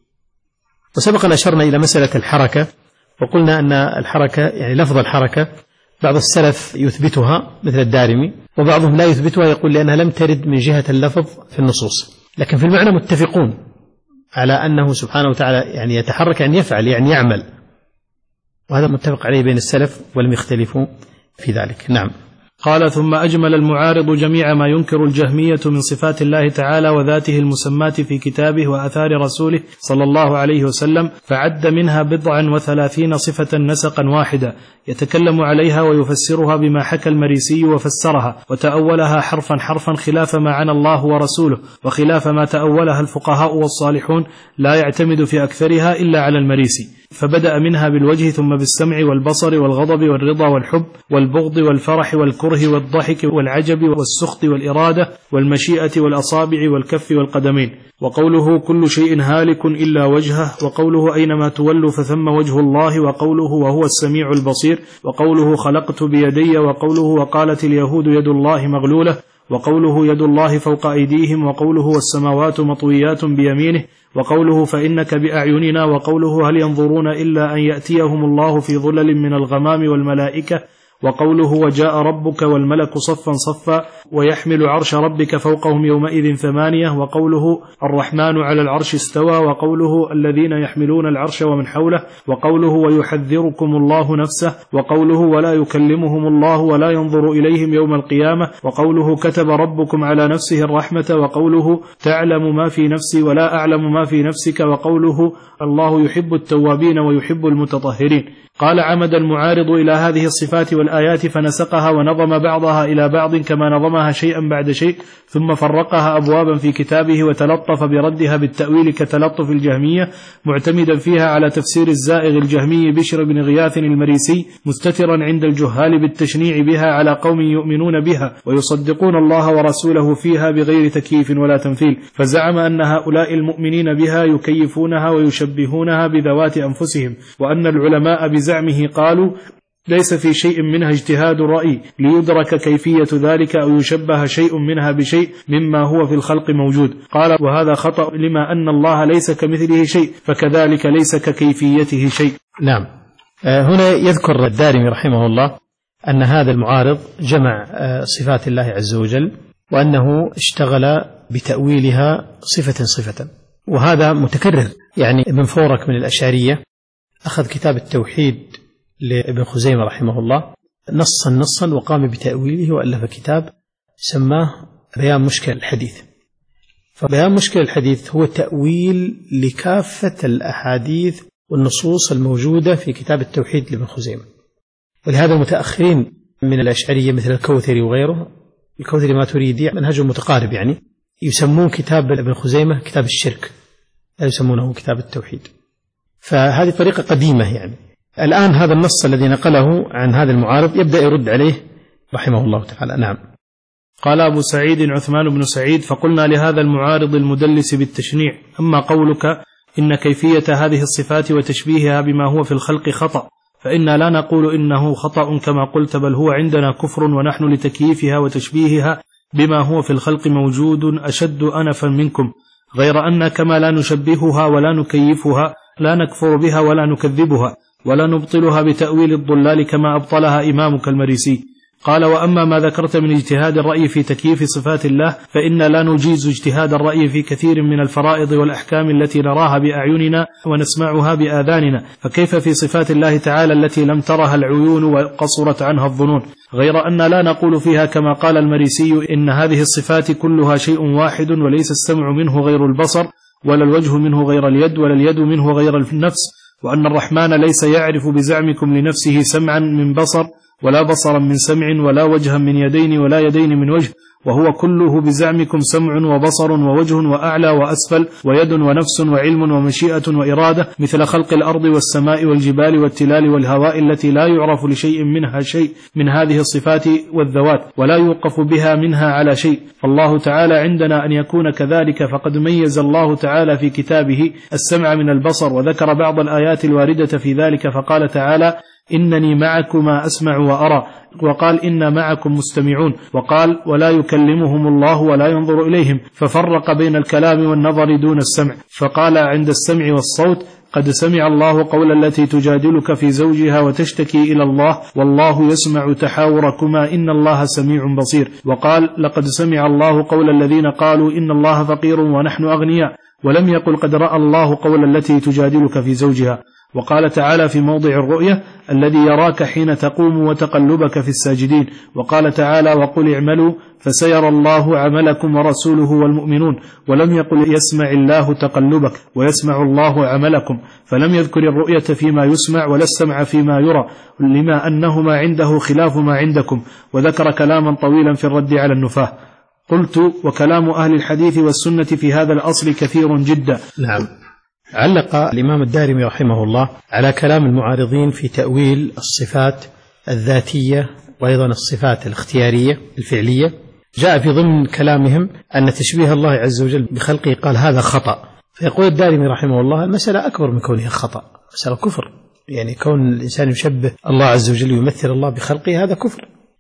وسبق أن أشرنا إلى مسألة الحركة، وقلنا أن الحركة يعني لفظ الحركة بعض السلف يثبتها مثل الدارمي، وبعضهم لا يثبتها، يقول لأنها لم ترد من جهة اللفظ في النصوص، لكن في المعنى متفقون على أنه سبحانه وتعالى يعني يتحرك، يعني يفعل، يعني يعمل، وهذا متفق عليه بين السلف ولم يختلفوا في ذلك. نعم. قال ثم أجمل المعارض جميع ما ينكر الجهمية من صفات الله تعالى وذاته المسماة في كتابه وآثار رسوله صلى الله عليه وسلم، فعد منها بضعا وثلاثين صفة نسقا واحدا يتكلم عليها ويفسرها بما حكى المريسي وفسرها وتأولها حرفا حرفا خلاف ما عنى الله ورسوله وخلاف ما تأولها الفقهاء والصالحون، لا يعتمد في أكثرها إلا على المريسي. فبدأ منها بالوجه ثم بالسمع والبصر والغضب والرضا والحب والبغض والفرح والكره والضحك والعجب والسخط والإرادة والمشيئة والأصابع والكف والقدمين. وقوله كل شيء هالك إلا وجهه، وقوله أينما تولوا فثم وجه الله، وقوله وهو السميع البصير، وقوله خلقت بيدي، وقوله وقالت اليهود يد الله مغلولة، وقوله يد الله فوق أيديهم، وقوله والسماوات مطويات بيمينه، وقوله فإنك بأعيننا، وقوله هل ينظرون إلا أن يأتيهم الله في ظلل من الغمام والملائكة، وقوله وجاء ربك والملك صفا صفا ويحمل عرش ربك فوقهم يومئذ ثمانية، وقوله الرحمن على العرش استوى، وقوله الذين يحملون العرش ومن حوله، وقوله ويحذركم الله نفسه، وقوله ولا يكلمهم الله ولا ينظر إليهم يوم القيامة، وقوله كتب ربكم على نفسه الرحمة، وقوله تعلم ما في نفسي ولا أعلم ما في نفسك، وقوله الله يحب التوابين ويحب المتطهرين. قال عمد المعارض إلى هذه الصفات والآيات فنسقها ونظم بعضها إلى بعض كما نظمها شيئا بعد شيء، ثم فرقها أبوابا في كتابه وتلطف بردها بالتأويل كتلطف الجهمية، معتمدا فيها على تفسير الزائغ الجهمي بشر بن غياث المريسي، مستترا عند الجهال بالتشنيع بها على قوم يؤمنون بها ويصدقون الله ورسوله فيها بغير تكييف ولا تمثيل، فزعم أن هؤلاء المؤمنين بها يكيفونها ويشبهونها بذوات أنفسهم، وأن العلماء بزعمه قالوا ليس في شيء منها اجتهاد الرأي ليدرك كيفية ذلك أو يشبه شيء منها بشيء مما هو في الخلق موجود. قال وهذا خطأ لما أن الله ليس كمثله شيء، فكذلك ليس ككيفيته شيء. نعم. هنا يذكر الدارمي رحمه الله أن هذا المعارض جمع صفات الله عز وجل، وأنه اشتغل بتأويلها صفة صفة، وهذا متكرر. يعني ابن فورك من الأشعرية أخذ كتاب التوحيد لابن خزيمة رحمه الله نصا نصا وقام بتأويله، وألف كتاب سماه بيان مشكل الحديث. فبيان مشكل الحديث هو تأويل لكافة الأحاديث والنصوص الموجودة في كتاب التوحيد لابن خزيمة. ولهذا المتأخرين من الأشعرية مثل الكوثري وغيره، الكوثري ما تريدي منهجه متقارب، يعني يسمون كتاب ابن خزيمة كتاب الشرك، لا يسمونه كتاب التوحيد. فهذه طريقة قديمة. يعني الآن هذا النص الذي نقله عن هذا المعارض يبدأ يرد عليه رحمه الله تعالى. نعم. قال أبو سعيد عثمان بن سعيد فقلنا لهذا المعارض المدلس بالتشنيع أما قولك إن كيفية هذه الصفات وتشبيهها بما هو في الخلق خطأ، فإنا لا نقول إنه خطأ كما قلت، بل هو عندنا كفر، ونحن لتكييفها وتشبيهها بما هو في الخلق موجود أشد أنفا منكم، غير أن كما لا نشبهها ولا نكيفها لا نكفر بها ولا نكذبها ولا نبطلها بتأويل الضلال كما أبطلها إمامك المريسي. قال وأما ما ذكرت من اجتهاد الرأي في تكييف صفات الله فإن لا نجيز اجتهاد الرأي في كثير من الفرائض والأحكام التي نراها بأعيننا ونسمعها بآذاننا، فكيف في صفات الله تعالى التي لم ترها العيون وقصرت عنها الظنون، غير أن لا نقول فيها كما قال المريسي إن هذه الصفات كلها شيء واحد، وليس السمع منه غير البصر، ولا الوجه منه غير اليد، ولا اليد منه غير النفس، وأن الرحمن ليس يعرف بزعمكم لنفسه سمعا من بصر ولا بصرا من سمع ولا وجها من يدين ولا يدين من وجه، وهو كله بزعمكم سمع وبصر ووجه وأعلى وأسفل ويد ونفس وعلم ومشيئة وإرادة، مثل خلق الأرض والسماء والجبال والتلال والهواء التي لا يعرف لشيء منها شيء من هذه الصفات والذوات، ولا يوقف بها منها على شيء. فالله تعالى عندنا أن يكون كذلك، فقد ميز الله تعالى في كتابه السمع من البصر، وذكر بعض الآيات الواردة في ذلك، فقال تعالى إنني معكما أسمع وأرى، وقال إنا معكم مستمعون، وقال ولا يكلمهم الله ولا ينظر إليهم، ففرق بين الكلام والنظر دون السمع، فقال عند السمع والصوت قد سمع الله قول التي تجادلك في زوجها وتشتكي إلى الله والله يسمع تحاوركما إن الله سميع بصير، وقال لقد سمع الله قول الذين قالوا إن الله فقير ونحن أغنياء، ولم يقل قد رأى الله قول التي تجادلك في زوجها. وقال تعالى في موضع الرؤية الذي يراك حين تقوم وتقلبك في الساجدين، وقال تعالى وقل اعملوا فسيرى الله عملكم ورسوله والمؤمنون، ولم يقل يسمع الله تقلبك ويسمع الله عملكم، فلم يذكر الرؤية فيما يسمع ولا السمع فيما يرى، لما أنهما عنده خلاف ما عندكم، وذكر كلاما طويلا في الرد على النفاة. قلت وكلام أهل الحديث والسنة في هذا الأصل كثير جدا. نعم. علق الإمام الدارمي رحمه الله على كلام المعارضين في تأويل الصفات الذاتية وأيضا الصفات الاختيارية الفعلية. جاء في ضمن كلامهم أن تشبيه الله عز وجل بخلقه قال هذا خطأ، فيقول الدارمي رحمه الله المسألة أكبر من كونها خطأ، مسألة كفر، يعني كون الإنسان يشبه الله عز وجل ويمثل الله بخلقه هذا كفر.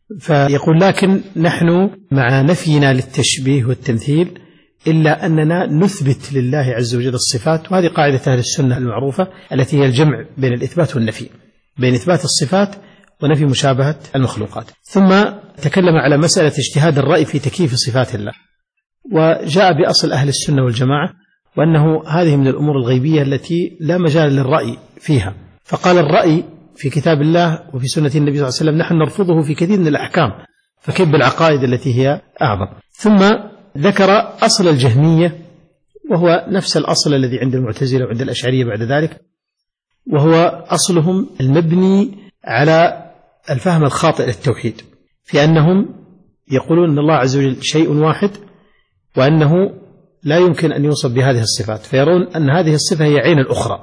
فيقول لكن نحن مع نفينا للتشبيه والتمثيل إلا أننا نثبت لله عز وجل الصفات، وهذه قاعدة أهل السنة المعروفة التي هي الجمع بين الإثبات والنفي، بين إثبات الصفات ونفي مشابهة المخلوقات. ثم تكلم على مسألة اجتهاد الرأي في تكييف صفات الله، وجاء بأصل أهل السنة والجماعة، وأنه هذه من الأمور الغيبية التي لا مجال للرأي فيها. فقال الرأي في كتاب الله وفي سنة النبي صلى الله عليه وسلم نحن نرفضه في كثير من الأحكام، فكيف بالعقائد التي هي أعظم. ثم ذكر أصل الجهمية، وهو نفس الأصل الذي عند المعتزلة وعند الأشعرية بعد ذلك، وهو أصلهم المبني على الفهم الخاطئ للتوحيد، في أنهم يقولون أن الله عز وجل شيء واحد، وأنه لا يمكن أن يوصف بهذه الصفات، فيرون أن هذه الصفة هي عين الأخرى،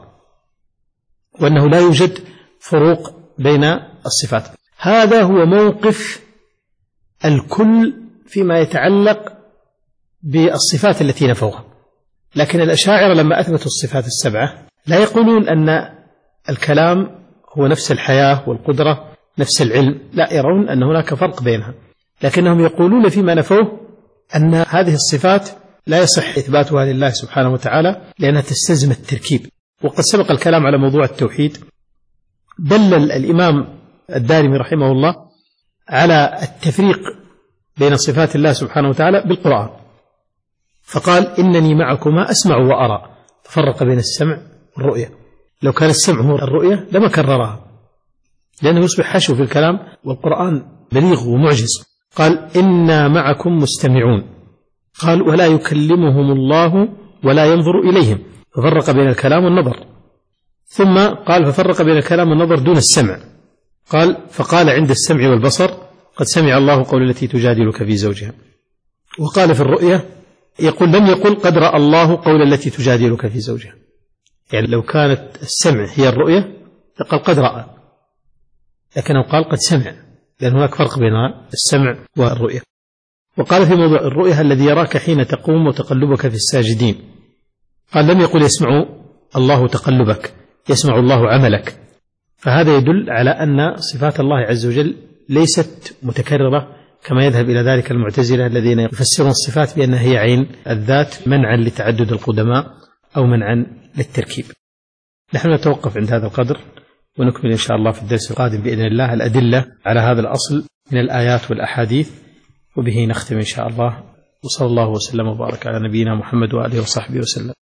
وأنه لا يوجد فروق بين الصفات. هذا هو موقف الكل فيما يتعلق بالصفات التي نفوها. لكن الأشاعرة لما أثبتوا الصفات السبعة لا يقولون أن الكلام هو نفس الحياة والقدرة نفس العلم، لا، يرون أن هناك فرق بينها، لكنهم يقولون فيما نفوه أن هذه الصفات لا يصح إثباتها لله سبحانه وتعالى لأنها تستلزم التركيب. وقد سبق الكلام على موضوع التوحيد، دلل الإمام الدارمي رحمه الله على التفريق بين صفات الله سبحانه وتعالى بالقرآن، فقال إنني معكما أسمع وأرى، ففرق بين السمع والرؤية. لو كان السمع هو الرؤية لما كررها، لأنه يصبح حشو في الكلام، والقرآن بليغ ومعجز. قال إنا معكم مستمعون، قال ولا يكلمهم الله ولا ينظر إليهم، ففرق بين الكلام والنظر. ثم قال ففرق بين الكلام والنظر دون السمع، قال فقال عند السمع والبصر قد سمع الله قول التي تجادلك في زوجها. وقال في الرؤية يقول لم يقل قد رأى الله قول التي تجادلك في زوجها، يعني لو كانت السمع هي الرؤية فقال قد رأى، لكنه قال قد سمع، لأن هناك فرق بين السمع والرؤية. وقال في موضوع الرؤية الذي يراك حين تقوم وتقلبك في الساجدين، قال لم يقل يسمع الله تقلبك، يسمع الله عملك. فهذا يدل على أن صفات الله عز وجل ليست متكررة كما يذهب إلى ذلك المعتزلة الذين يفسرون الصفات بأنها هي عين الذات منعا لتعدد القدماء أو منعا للتركيب. نحن نتوقف عند هذا القدر، ونكمل إن شاء الله في الدرس القادم بإذن الله الأدلة على هذا الأصل من الآيات والأحاديث، وبه نختم إن شاء الله. وصلى الله وسلم وبارك على نبينا محمد وآله وصحبه وسلم.